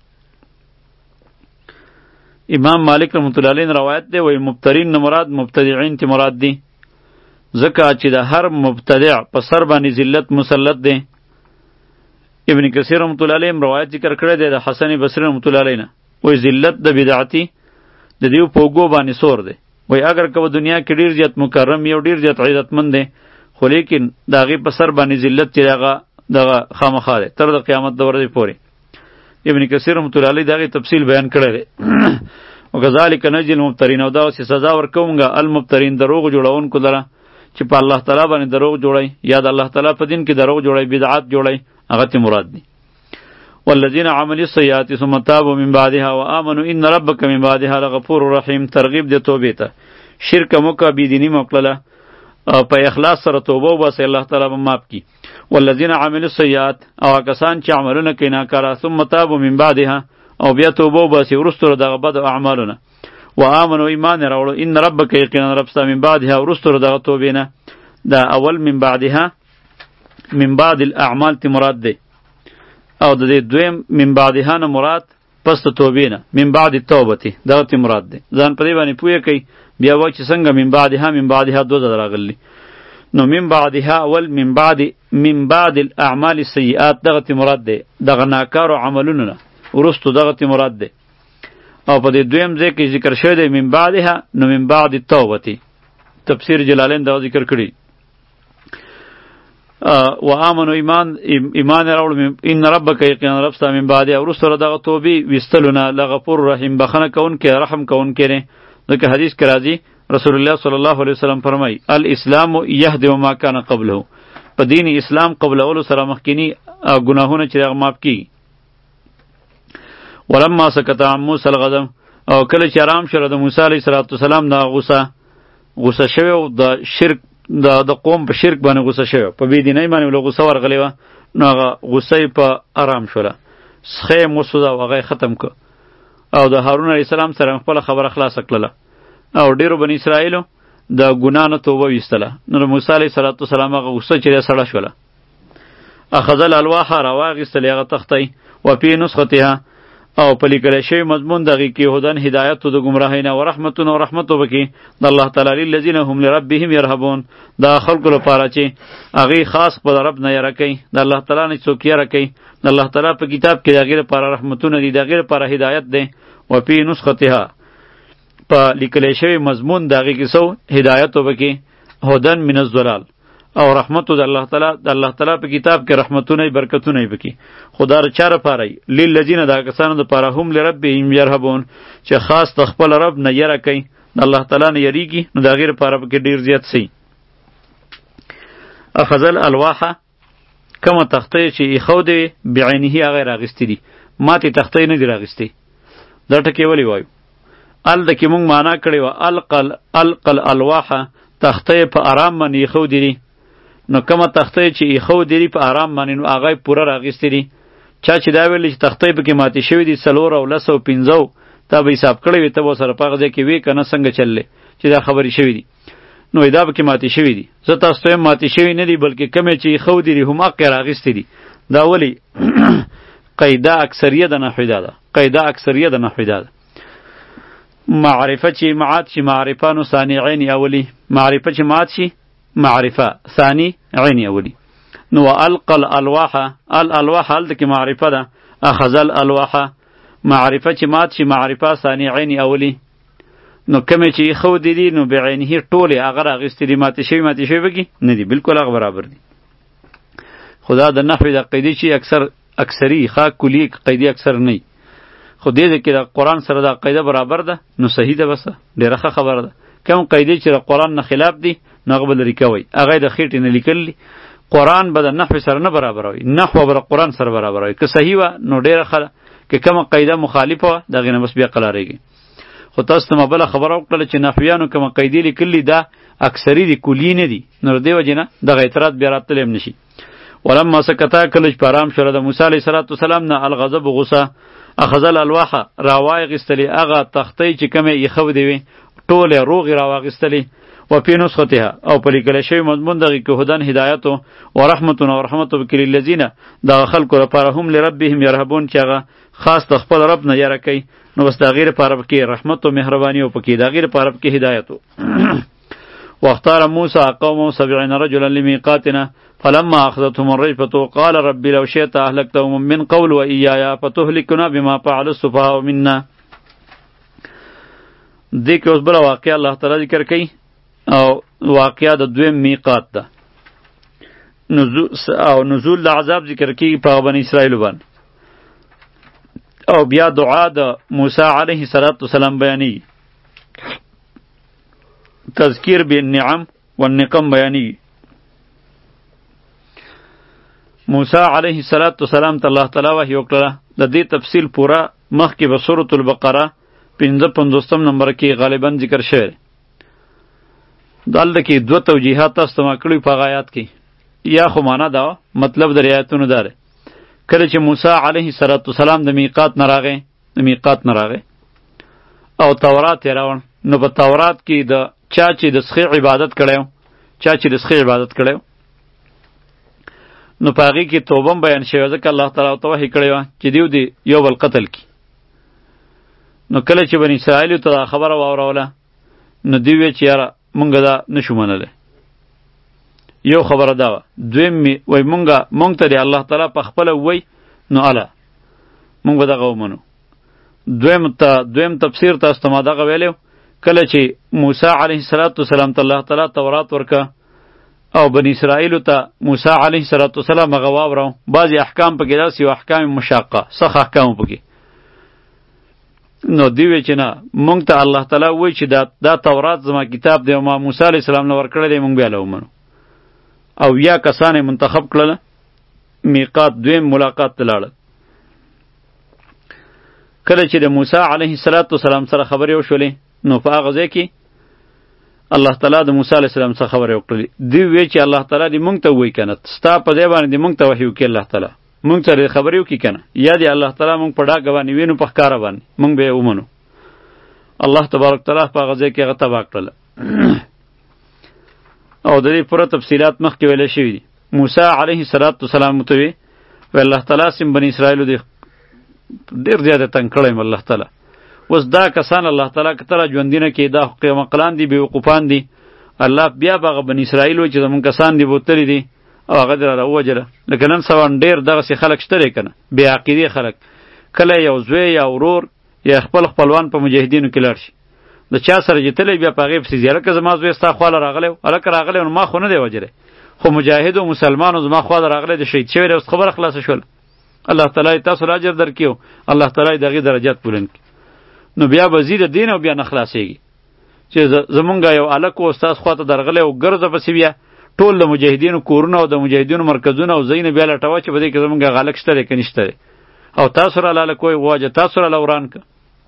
امام مالک رحمت الله علیه روایت دی وایي مبترین نه مراد مبتدعین ته مراد دی ځکه چې د هر مبتدع په سر باندې ذلت مسلط دی. ابن کثیر رحمت الله علیه روایت ذکر کړی دی د حسن بصری رحمت الله علیه نه وایي ذلت د بدعتي د دیو پوګو باندې سور دی. وای اگر که دنیا کې ډیر زیات مکرم یو ډیر زیات عزتمند دی خو لیکن د هغې په سر باندې ذلت چې هغه دغه خامخا دی تر د قیامت د ورځې پورې. ابن کثیر رحمت الله علیه د هغې تفصیل بیان کړی دی. وکذالک نجزی المبترین او دغسې سزا ورکومږه المبترین دروغ جوړونکو لره چې په الله تعالی باندې دروغ جوړی یا د الله تعالی په دین کې دروغ جوړی بدعات جوړی هغه ته مراد دی. والذین عملوا السیئات ثم تابوا من بعدها وآمنوا ان ربک من بعدها لغفور رحیم. ترغیب د توبې ته شرک موکه بيدینی موکړه په اخلاص سره توبه وباسي الله تعالی به معاف کی. والذین عملوا السیئات او کسان چې عملونه کوي ناکاره ثم تابوا من بعدها او بیا توبه وباسي ورستو دغه بد اعمالونه وآمنوا ایمان راوړو ان ربک یقینا رب ستا من بعدها ورستو دغه توبې نه دا اول من بعدها من بعد الاعمال تی مراد دی او د دې دویم من بعدها نه مراد پس ته توبې نه من بعد التوبه دغه تی مراد دی. ځان په دې باندې پوهه کوي بیا وایي چې څنګه من بعدها من بعدها دوه ځله راغلي. نو من بعدها اول من بعد من بعد الاعمال السیئات دغه تی مراد دی دغه ناکارو عملونه نه وروستو دغه تی مراد دی. او په دې دویم ځای کې ذکر شوی دی من بعدها، نو من بعد التوبه. تفسیر جلالین دا ذکر کړی. و آمنو ایمان ایمان راوړ ان ربک یقینا رب ستا من بعد او رسول دغه توبې وستلونه لغفور رحیم بخنه کون کې رحم کون کې نه. ځکه حدیث کې راځي رسول الله صلی الله علیه وسلم فرمای الاسلام یهدم ما کان قبله. په دین اسلام قبل اول سره مخکینی گناهونه چې هغه معاف کیږي. ولما سکت عن موسی الغضب، او کله چې آرام شو د موسی علیه السلام دا غوسه غوسه شوی او د شرک د د قوم په شرک باندې غوسه شوی، په بی دینۍ باندې له غوسه ورغلی وه، نو هغه غوسه په آرام شوله، سخی مسوده او هغه ختم که او د هارون علیه السلام سره خپله خبره خلاصه کړله او ډیرو بني اسرائیلو د ګناه نه توبه ویستله. نو د موسی علیه السلام هغه غوسه چې دی سړه شوله. اخذ الالواح راواخیستلې هغه تختۍ و فی نسختها، او په لیکلی شوي مضمون دغې کې هدن هدایت د ګمراهۍ نه و رحمتون او رحمت به کې د الله تعالی للذین هم لربهم یرهبون، دا خلکو لپاره چې هغې خاص خپل رب نه یره کوي، د الله تعالی نه څوک یره کوي. د الله تعالی په کتاب کې د هغې لپاره رحمتونه دي، د هغې لپاره هدایت دی. و فی نسختها، په لیکلی شوي مضمون د هغې کې سو هدایت به کې هدن من الضلال او رحمتو د الله تعالی د الله تعالی په کتاب کې رحمتونه برکتونه یې پکې. خدا ر چاره پاره للذین دا کسانو د پاره هم لربهم یرهبون چې خاص د خپل رب نه یره کوي، د الله تعالی نه یریږي، نو د غیر پاره پکې ډیر زیات سي. اخذل الواح کما تختې چې خو دې بعینه هغه راغستی دي، ماته تختې نه دی راغستی. دا ټکی ولی وایو ال د کې مونږ معنا کړی و القل القل الواح تختې په آرام باندې خو دي، نو کومه تختې چې خو دي په آرام باندې نو هغه پوره راغستی دي. چا چې دا ویل چې تختې پکې ماتې شوی دي څلور او لس او پنځه تا به حساب کړی وي، ته به سره په هغه ځای کې وی کنه څنګه چللی چې دا خبرې شوي دي، نو دا پکې ماتې شوي دي. زه تاسو ته یم ماتې شوي نه دي، بلکې کمې چې خو دي هم حق راغستی دي. دا ولی قیده اکثریه د نحوی دا ده، قیده اکثریه د نحوی دا ده. معرفه چې معاد شي معرفه، نو ثانی عین اولی، معرفه چې معاد شي معرفه ثانی عین اولی. نو القل الواح الالواح هلته کې معرفه ده، اخذ الالواح معرفه چې معاد شي معرفه ثانی عین اولی، نو کمې چې خو دي دي نو بعینه ټولې هغه راغستې دي، ماتې شوي ماتې شوي پکې نه دي، بالکل هغه برابر دي. خدا د نحوی د قیدې چې اکثر اکثری ښه کلی قیدې اکثر نه، خو دې کې د قرآن سره د قاعده برابر ده، نو صحیح ده، بس ډېره ښه خبره ده. کوم قاعدې چې د قرآن نه خلاف دي نو هغه به لرې کوئ، هغه د خېټې نه لیکلي. قرآن به د نحو سره نه برابروي، نحو به د قرآن سره برابروي. که صحیح وه نو ډېره ښه ده، که کومه قاعده مخالفه وه د هغې نه بس بیا قلاریږي. خو تاسو ته ما بله خبره وکړله چې نحویانو کومه قاعدې لیکلي دا اکثري دي، کلي نه دي، نو د دې وجې نه دغه اعتراض بیا راتلی هم نشي. ولما سکتا کله چې په آرام شوله د موسی علیه السلام نه الغضب غصه، اخذ الالواح راواغستلی هغه تختې چې کمې ایښو دي وي ټولې روغې راواغستلې. و فی نسختها او په لیکلی شوي مضمون دغې کې هدن هدایتو و رحمتون او رحمتو پکې للذین دغه خلکو لپاره هم لربهم یرهبون چې هغه خاص د خپل رب نه یره کوي، نو بس د هغې لپاره پکې رحمت و مهرباني او پکې د هغې لپاره پکې هدایتو. واختار موسی قومه سبعین رجلا لمیقاتنا فلما اخذتهم الرجفة قال رب لو شئت اهلكتهم من قول واياي فتهلكنا بما فعل السفهاء منا. دې کې اوس بله واقعه الله تعالی ذکر کوي او واقعه د دویم میقات ده، او نزول د عذاب ذکر کوي په بني اسرائیل باندې، او بیا دعا د موسی علیه السلام بیانیږي، تذکیر بالنعم والنقم بیانیږي. موسی علیه السلام ته الله تعالی وحی وکړه، د دې تفصیل پورا مخکې به سورة البقره پنځه پنځوستم نمبر کې غالبا ذکر شوی. دلته کې دوه توجیهات تاسو ته ما کړي په هغه آیات کې، یا خو معنا دا مطلب د آیاتونو دا دی کله چې موسی علیه السلام د میقات نه راغی د میقات نه راغی او تورات یې راوړ، نو په تورات کې د چا چې د سخی عبادت کړی چا چې د سخی عبادت کړی نو په هغې کې توبه بیان شوی، ځکه الله تعالی ورته وحی کړی وه چې دیو دې یو بل قتل کړي. نو کله چې بني اسرائیلو ته دا خبره واوروله نو دوی وی چې یاره مونږ دا نشو منلی. یو خبره دا وه، دویم وی مونږه مونږ ته دی الله تعالی په خپله ووی، نو اله مونږ به دغه ومنو. دویم ته دویم تفسیر تاسو ته ما دغه ویلیو، کله چې موسی علیه السلام ته الله تعالی تورات ورکه او بنی اسرائیلو ته موسی علیه السلام هغه واورو، بعضې احکام پکې داسې یو احکام مشاقه سخت احکام پکې، نو دی وی چې نه مونږ ته الله تعالی وایي چې دا دا تورات زما کتاب دی او ما موسی علیه السلام نه ورکړی دی، مونږ بیا له ومنو. او یا کسان یې منتخب کړله، میقات دویم ملاقات ته لاړل. کله چې د موسی علیه السلام سره خبرې وشولې نو په هغه ځای کې الله تعالی د موسی علیه السلام څخه خبرې وکړلې. دوی وی چې الله تعالی دې مونږ ته ووایي که نه، ستا په ځای باندې دې مونږ ته وحي وکړي، الله تعالی مونږ سره خبرې وکړي که نه، یا دې الله تعالی مونږ په ډاګه باندې وینو په ښکاره باندې، مونږ به یې ومنو. الله تبارک تعالی په هغه ځای کې هغه تباه کړله. او د دې پوره تفصیلات مخکې ویلی شوي دي. موسی علیه السلام ته وی الله تعالی سیم بني اسرائیلو دې ډېر زیاته تنګ کړی یم الله تعالی. اوس دا کسان الله تعالی که تله ژوندي نه کړي، دا قیمقلان دي، بېوقوفان دي، الله بیا به هغه بني اسرائیل وایي چې زمونږ کسان دي بوتلي دي او هغه دې را ووجله. لکه نن سبا ډېر دغسې خلک شته دی که نه، بې عقیدې خلک، کله یو زوی یا ورور یا خپل خپلوان په مجاهدینو کې لاړ شي، د چا سره چې تللی بیا په هغې پسې ځي، هلکه زما زوی ستا خواله راغلی و، هلکه راغلی و نو ما خو نه دی وجلی، خو مجاهد و مسلمان و زما خواله راغلی د شهید شوی دی، اوس خبره خلاصه شوله. الله تعالی تاسو له اجر درکړي او الله تعالی د هغې درجات بلند کړي. نو بیا به ځي د دین او بیا نه خلاصېږي چې زمونږ یو هلک و ستاسو خواته درغلی او ګرځه پسې بیا ټول د مجاهدینو کورونه او د مجاهدینو مرکزونه او ځایونه بیا لټوه چې په دې کې زمونږ هغه هلک شته دی که نشته دی، او تاسو راله هلک وایي وواجه، تاسو راله وران که.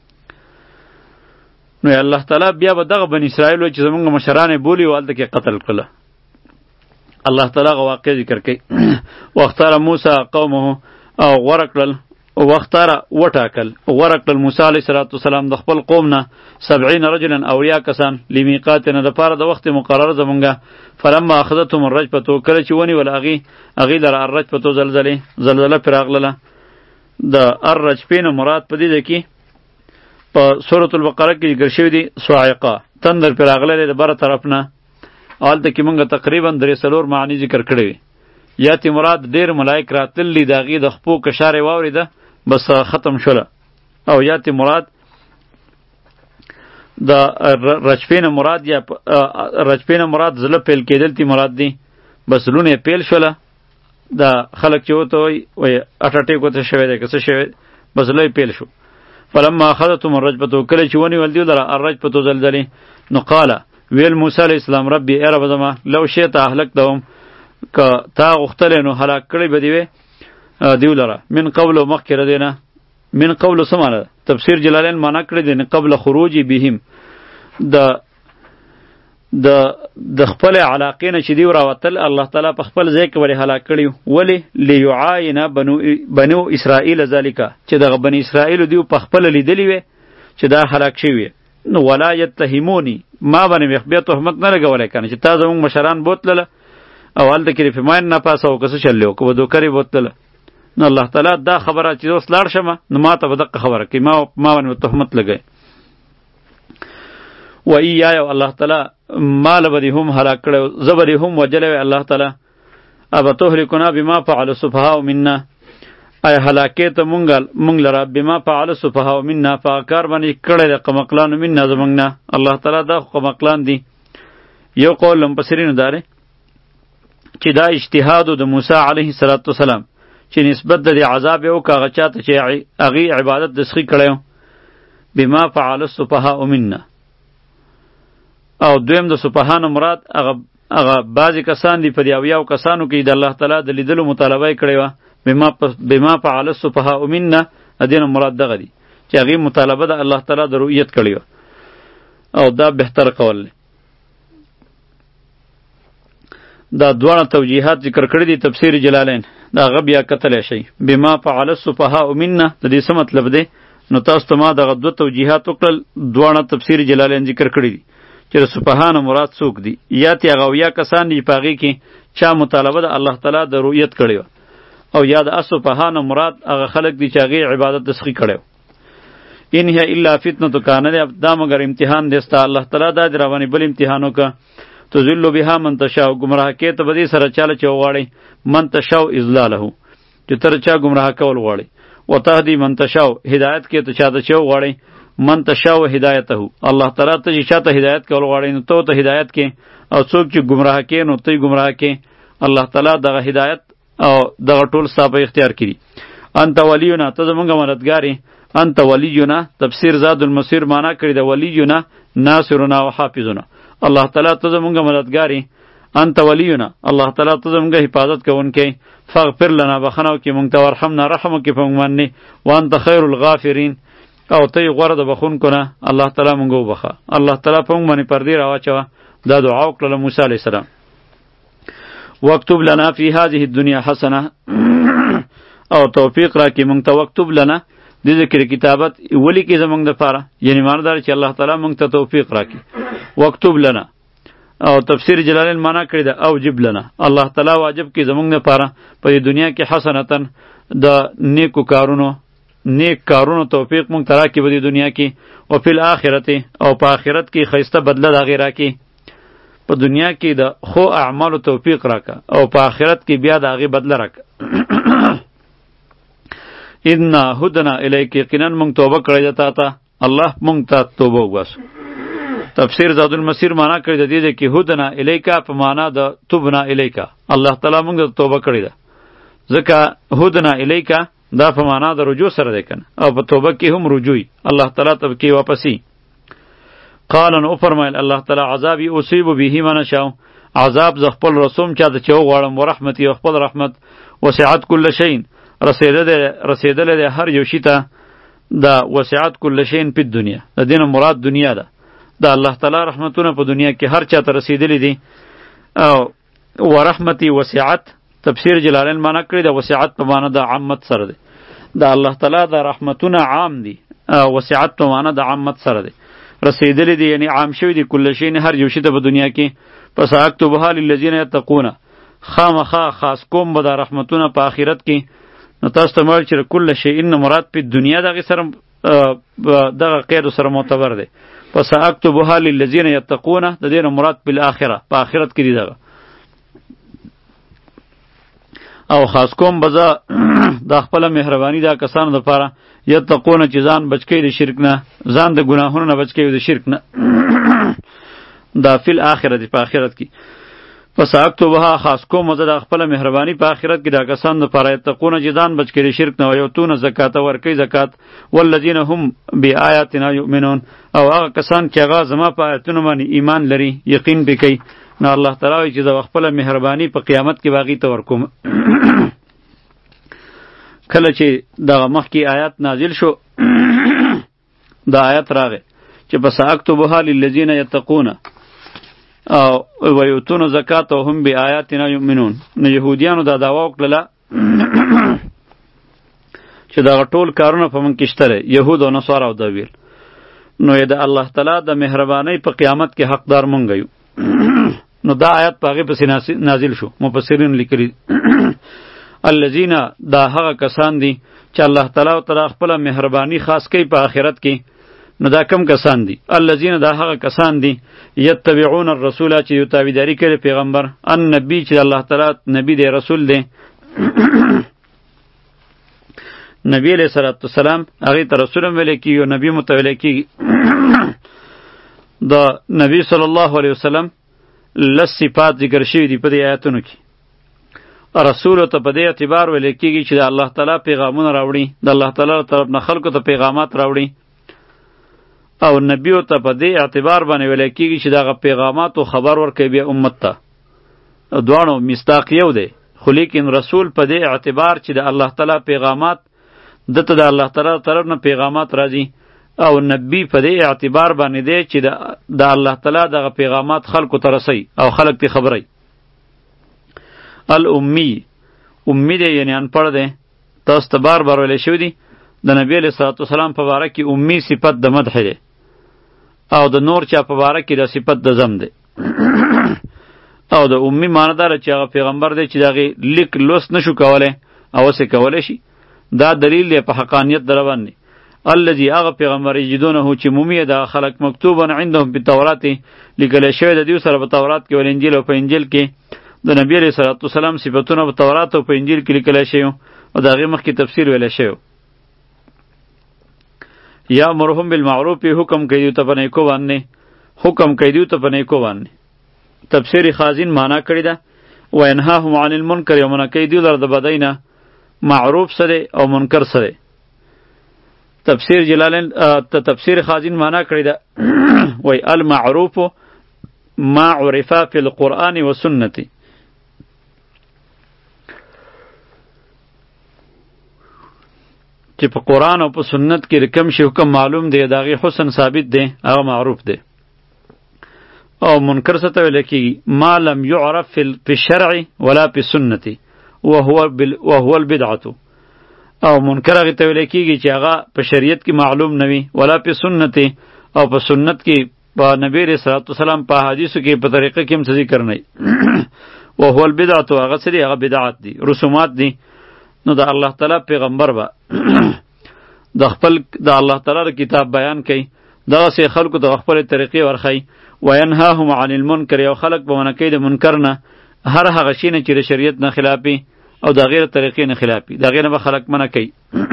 نو الله تعالی بیا به دغه بني اسرائیل وایي چې زمونږ مشران یې بولي او هلته کې قتل کړله. الله تعالی هغه واقع ذکر کوي. واختار موسی قومه او غوره کړل واختاره وټاکل غوره کړل موسی علیه السلام د خپل قوم نه سبعین رجلا اویا کسان لمیقاتنا دپاره د وخت مقرر زمونږه. فلما اخذتهم الرجفة کله چې ونیول هغې هغې لره الرجفة زلزلې زلزله پرې راغلله. د الرجفې نه مراد په دې ځای کې په سورة البقره کې ذکر شوي دي صاعقه، تندر پرې راغلی د بره طرف نه. هلته کې مونږ تقریبا درې څلور معنی ذکر کړی وي. یا تی مراد ډېر ملایک راتللي د هغې د خپو کشار یې واورېده بس ختم شوله، او یا تی مراد د رجفین مراد یا رجفین مراد زله پیل کېدل تی مراد دی، بس لونه پیل شوله. دا خلک چې وته وایي وایي اټاټیک ورته شوی دی که څه شوی، بس زله پیل شو. فلما اخذتهم الرجفة کله چې ونیول دوی لره الرجفة زلزلې، نو قاله ویل موسی علیه السلام ربي ای رب زما لو شئت اهلکتهم که تا غوښتلی نو هلاک کړی به دې وې دیو لره من قبل مخکې ردې نه. من قبل څه معنی ده؟ تفسیر جلالین معنا کړی دی قبل خروج بهم، د د د خپل علاقې نه چې دیو راوتل الله تعالی په خپل ځای کې ولې هلاک کړي. ولې لیعاین بنو بنو اسرائیل ذالک، چې دغه بني اسرائیل دیو په خپل لیدلی وي چې دا هلاک شوي. نو ولا یتهمونی، ما باندې بیا تهمت نه لګولی کنه چې تا زموږ مشران بوتلله او هلته کې د فیماین نه پاسه او که څه چللی و که به دوکرې بوتلله. نو الله تعالی دا خبره چې اوس لاړ شمه نو ما ته به دقه خبره کوي، ما ما باندې تهمت لګوي. و ایای الله تعالی مال به دې هم هلاک کړی، زه به دې هم وجلی وی الله تعالی. ابه تهلکنا بما فعل السفهاء منا، آیا هلاکې ته مونږ مونږ لره بما فعل السفهاء منا، په کار باندې کړی د قمقلانو منا زمونږ نه. الله تعالی دا قمقلان دي. یو قول مفسرینو داره چې دا اجتهاد د موسی علیه السلام چې نسبت د عذاب یو کاغه چاته چې هغې عبادت د سخي کړی بما فعل السفهاء منا. او دویم د سفهانو مراد هغه هغه بعضې کسان دي په دې اویاو کسانو کې د الله تعالی د لیدلو مطالبه یې کړې وه. بما بما فعل السفهاء منا دې نه مراد دغه دي چې هغې مطالبه د الله تعالی د رؤیت کړې وه، او دا بهتر قول دی. دا دواړه توجیهات ذکر کړي دي تفسیر جلالین، دا هغه بیا کتلی شئ. بما فعل السفهاء منا د دې څه مطلب دی؟ نو تاسو ته ما دغه دوه توجیهات وکړل، دواړه تفسیر جلالین ذکر کړي دي چې د سفهانو مراد څوک دي. یا تی هغه اویا کسان دي په هغې کې چا مطالبه د الله تعالی د رؤیت کړې وه، او یا د اسفهانو مراد هغه خلک دي چې هغې عبادت د سخي کړی و. ان هي الا فتنه کانه، دا مگر امتحان دی ستا. الله تعالی دا دې راباندې بل امتحان وکړه. تذل بها من تشاء، گمراه کې ته به دې سره چاله چې وغواړئ من تشاء اضلاله، چې ته چا گمراه کول غواړئ. وتهدی من تشاء هدایت کې ته چاته چې غواړي من تشاء هدایته الله تعالی ته چې چاته هدایت کول غواړي نو ته ته هدایت کې او څوک چې گمراه کې نو ته گمراه کې الله تعالی دغه هدایت او دغه ټول ستا په اختیار کړي انت ولینا ته زمونږ مددګاری انت ولینا تفسیر زاد المسیر معنا کړی د ولینا ناصرنا و حافظنا الله تعالی ته زمونږ مددګاری انت ولینا الله تعالی ته زمونږ حفاظت کوونکی فاغفر لنا بخنو کې مونږ ته ورحمنا رحم کې په مونږ باندې وانت خیر الغافرین او ته غوړه د بخونکو نه الله تعالی مونږ وبخه الله تعالی په مونږ باندې پردې راواچوه دا دعا وکړه موسی علیه السلام وکتب لنا فی هذه الدنیا حسنه او توفیق راکې مونږ ته وکتب لنا د ذکر کتابت ولی کې زمونږ دپاره یعنی ماندار چې الله تعالی مونږ ته توفیق راکې وکتب لنا او تفسیر جلالین معنا کړی ده او جب لنا الله تعالی واجب کې زمونږ دپاره په دې دنیا کې حسنتن د نیکو کارونو نیک کارونو توفیق مونږ ته راکې په دې دنیا کې او فی الآخرت او په آخرت کې ښایسته بدله د هغې راکې په دنیا کې د خو اعمالو توفیق راکه او په آخرت کې بیا د هغې بدله راکه انا هدنا الیک یقینا مونږ توبه کړی ده تا ته الله مونږ ته توبه وباسو تفسیر زاد المسیر معنا کړی د دې کې هدنا الیکا په معنا د توبنا الیکا الله تعالی مونږ ته توبه کړی ده ځکه هدنا الیکا دا په معنا د رجوع سره ده کنه او په توبه کې هم رجوع الله تعالی ته کې واپسی قال نو فرمایل الله تعالی عذابی اصیب به من شاء عذاب ز خپل رسوم چاته چې غواړم ورحمت یو خپل رحمت وسعت کل شین رسیدل رسیدل هر یو شی ته دا وسعت کل شین په دنیا د دین مراد دنیا ده دا الله تعالی رحمتونه په دنیا کې هر چاته رسیدلی دي او ورحمتی وسعت تفسیر جلالین معنا کړی دا وسعت په معنا د عامت سره ده دا الله تعالی دا رحمتونه عام دي وسعت په معنا د عامت سره ده رسیدلی دي یعنی عام شوی دي کل شین هر یو شی ته په دنیا کې پس اکتبها للذین یتقون خامخا خاص کوم به دا رحمتونه په آخرت کې نو تاسو ته مړ چې کل شی ان مراد په دنیا دغه سره دغه قید سره معتبر دی پس اکتبها للذین یتقون د دې مراد په الاخره په آخرت کې دی دغه او خاص کوم بزا د خپل مهربانی دا کسانو لپاره یتقون چې ځان بچکی د شرک نه ځان د ګناهونو نه بچکی د شرک نه دا فل آخرت په آخرت کې پس اکتبها خاص کوم د خپل مهربانی په آخرت کې دا کسان لپاره یتقون چې ځان بچکی د شرک نه او یوتون زکات ورکوي زکات والذین هم بآیاتنا یؤمنون او هغه کسان چې هغه زما په آیاتونو باندې ایمان لري یقین وکړي نو الله تعالی چې د خپل مهربانی په قیامت کې باغی ته ورکوم کله چې دغه مخکې آیات نازل شو دا آیات راغی چې پس اکتبها للذین یتقون او ویؤتون زکات وهم بآیاتنا یؤمنون نو یهودیانو دا دعوا وکړله چې دا ټول کارونه په من کې شته یهود او نصارا او دا ویل نو د الله تعالی د مهربانۍ په قیامت کې حقدار مونږ یو نو دا آیات په هغې پسې نازل شو مفسرین لیکلي الذین دا هغه کسان دي چې الله تعالی ورته خپله مهرباني خاص کوي په آخرت کې نو دا کم کسان دي الذین دا هغه کسان دي یتبعون الرسول چې یو تابعداري کوي پیغمبر ان نبی چې الله تعالی نبی دی رسول دی نبی علیہ الصلوۃ والسلام هغه ته رسول ویل کیږي او نبی متویل کیږي دا نبی صلی الله علیه وسلم لس صفات ذکر شوی دی په دې آیاتونو کې رسول ته په دې اعتبار ویل کیږي چې د الله تعالی پیغامونه راوړي د الله تعالی طرف نه خلکو ته پیغامات راوړي او نبی ته په دې اعتبار باندې ویل کیږي چې دغه پیغامات او خبر ورکوي بیا امت ته دوانو مصداق یو دی خو لیکن رسول په دې اعتبار چې د الله تعالی پیغامات دته د الله تعالی طرف نه پیغامات راځي او نبی په دې اعتبار باندې دی چې د الله تعالی دغه پیغامات خلکو ته رسي او خلک ته خبري الامی امی دی یعنی انپړ دی تاسو ته بار بار ویل شوی دی د نبی علیہ الصلوۃ والسلام په باره کې امی صفت د مدح دی او د نور چا په باره کې د صفت د ذم دی او د امی معنی دار چې هغه پیغمبر دی چې دغه لیک لوست نشو کوله او څه کوله شي دا دلیل دی په حقانیت دروان دی الذي هغه پیغمبر یجدونه چې مومی د خلق مکتوبا عندهم بالتورات لیکل شوی د دې سره په تورات کې او انجیل او په انجیل کې د نبی علیہ الصلوۃ والسلام صفاتونه په تورات او په انجیل کې لیکل شوی او دا غي مخکې تفسیر ویل شوی یا مرهم بالمعروف حکم کوي ته په نیکو باندې حکم کوي ته په نیکو باندې. تفسیر خازن معنا کړی ده و ینهاهم عن المنکر او منع کوي لره د بدۍ نه. معروف سره او منکر سره. تفسیر جلالین ته تفسیر خازن معنا کړی ده وای المعروف ما عرف فی القرآن و سنتی. چې په قرآن او په سنت کې کوم شی حکم معلوم دی داغي حسن ثابت دی هغه معروف دی. او منکر څه ته ویل کېږي ما لم یعرف فی الشرع ولا فی السنة وهو بال وهو البدعة. او منکر هغه ته ویل کېږي چې هغه په شریعت کې معلوم نه وي ولا په سنت او په سنت کې په نبی رسول الله سلام په حدیثو کې په طریقه کې هم ذکر نه وي. وهو البدعة هغه څه دي هغه بدعات دي رسومات دي. نو د الله تعالی پیغمبر به د خپل د الله تعالی کتاب بیان کوي دغه سه خلکو د خپل طریقې ورخی وینهاهم عن المنکر یو خلق به منکې د منکر نه هر هغه شی نه چې د شریعت نه خلافي او د غیر طریقې نه خلافي دا غیر به خلق منه کوي.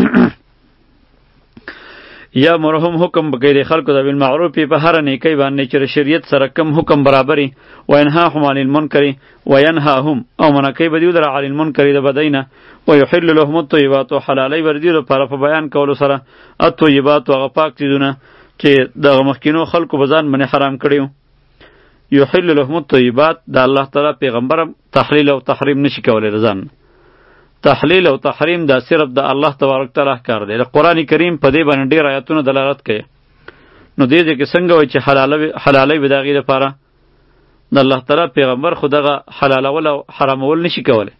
یا مرهم حکم بغیر خلکو د بالمعروف په هر نیکی باندې چې شریعت سره کم حکم برابري وینهاهم عن المنکر وینهاهم او منکې بدیو در عن المنکر د بدینه ويحل لهم الطيبات حلالي وردی لپاره په بیان کولو سره الطيبات هغه پاک چیزونه چې د مخکینو خلکو بزان باندې حرام کړیو. یحل لهم الطيبات د الله تعالی پیغمبر تحلیل او تحریم نشي کولای رضان. تحلیل او تحریم دا صرف د الله تبارک تعالی کار دی. قرآن کریم په دې باندې ډیر آیاتونه دلالت کوي. نو دې دې کې څنګه وای چې حلال حلالي به داغي لپاره د الله تعالی پیغمبر خدغه حلالول او حرامول نشي کولای.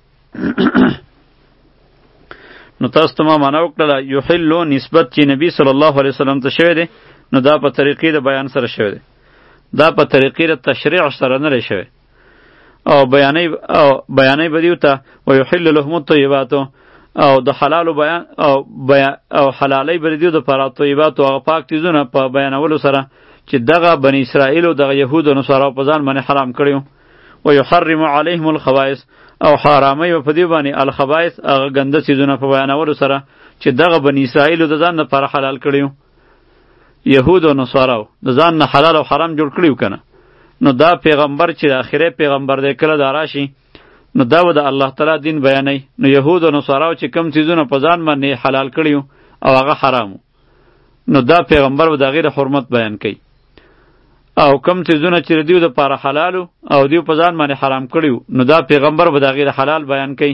نو تاسو ته ما معنا وکړه یحل نسبت چې نبی صلی الله علیه وسلم ته شوی دی نو دا په طریقې د بیان سره شوی دی. دا په طریقې د تشریع سره نه لري شوی. او بیانې او بیانې بدیو ته ويحل لهم الطيبات او د حلال بیان او بیان او حلالي بدیو د پر طیبات او پاک چیزونه په بیانولو سره چې دغه بنی اسرائیل او دغه يهود او نصارا په ځان باندې حرام کړیو. ويحرم عليهم الخبائث او حرامي په دی باندې الخبائث هغه ګنده چیزونه په بیانولو سره چې دغه بنی اسرائیل د ځان لپاره حلال کړیو. يهود او نصارا د ځان نه حلال او حرام جوړ کړیو کنه. نو دا پیغمبر چې د آخره پیغمبر دی کله دا راشي نو دا و د الله تعالی دین بیانوي. نو یهود او نصاراو چې کم چیزونه په ځان باندې حلال کړیو او هغه حرامو نو دا پیغمبر به د غیر حرمت بیان کوي. او کم چیزونه چې دیو د پاره حلالو او دیو په ځان باندې حرام کړیو نو دا پیغمبر به د غیر حلال بیان کوي.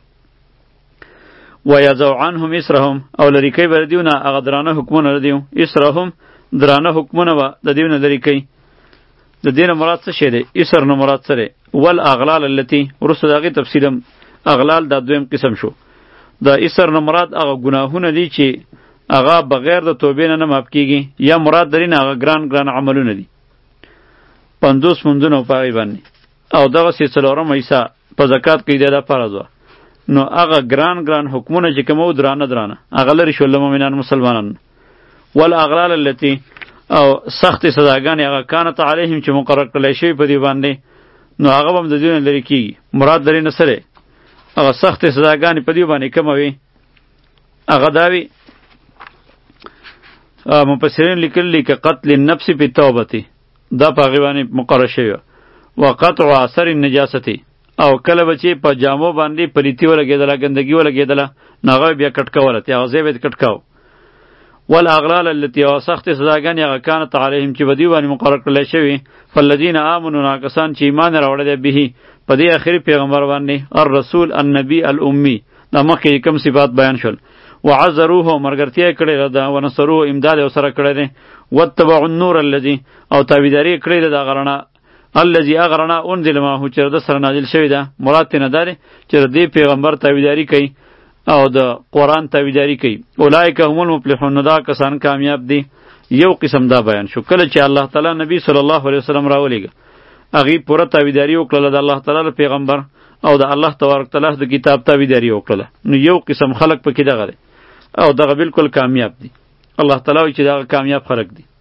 ويذو عنهم اسرهم او لری کوي بر دیونه هغه درانه حکمونه دیو اسرهم درانه حکمونه و د دیونه لری کوي. د دین مراد څه شی دی؟ اسر نو مراد سره ول اغلال التي ورسره دغه تفصیلم اغلال د دویم قسم شو. د اسر نو مراد هغه گناهونه دي چې هغه بغیر د توبې نه معاف کیږي یا مراد درین هغه ګران ګران عملونه دي. پندوس مونږونه پای باندې او دغه سلسلهرم ایسا په زکات کې د فرض نو هغه ګران ګران حکمونه چې کومو درانه درانه هغه لري شول مؤمنان مسلمانان. ول اغلال التي او سخت سزاګانې هغه کانت علیهم چې مقرر کړل شي په دی باندې نو هغه هم د دین لري کیږي. مراد درې نه سره هغه سخت سزاګانې په دی باندې کوم وي هغه داوی مفسرین لیکلی ک قتل النفس بالتوبه دا په غیبانه مقرر شوی وقطع اثر النجاسه او کله بچی په جامو باندې پلیتی ولګیدل ګندګي ولګیدل ناغه بیا کټکول ته هغه به کټکاو. والاغلال التي وسخت سزاګان هغه کانت علیهم چې بدی باندې مقرر کړل شوی فالذین آمنوا ناکسان چې ایمان راوړل به په دې اخر پیغمبر باندې الرسول النبی الامی دا مخکې کوم صفات بیان شول. وعذروه مرګرتیا کړی دا ونصروه امداد او سره کړی دی. واتبعوا النور الذي او تابعداري کړی دا غرنا الذي اغرنا انزل ما هو چې د سره نازل شوی دا مراد نه داري چې دې پیغمبر تابعداري کوي او د قرآن تابعداري کوي. اولئک هم المفلحون دا کسان کامیاب دي. یو قسم دا بیان شو کله چې الله تعالی نبی صلی الله علیه وسلم راولېګ هغه پوره تابعداري وکړه د الله تعالی پیغمبر او د الله تبارک تعالی د کتاب تابعداري وکړه. نو یو قسم خلق پکې دغه او دغه بالکل کامیاب دي. الله تعالی چې دغه کامیاب خلق دي.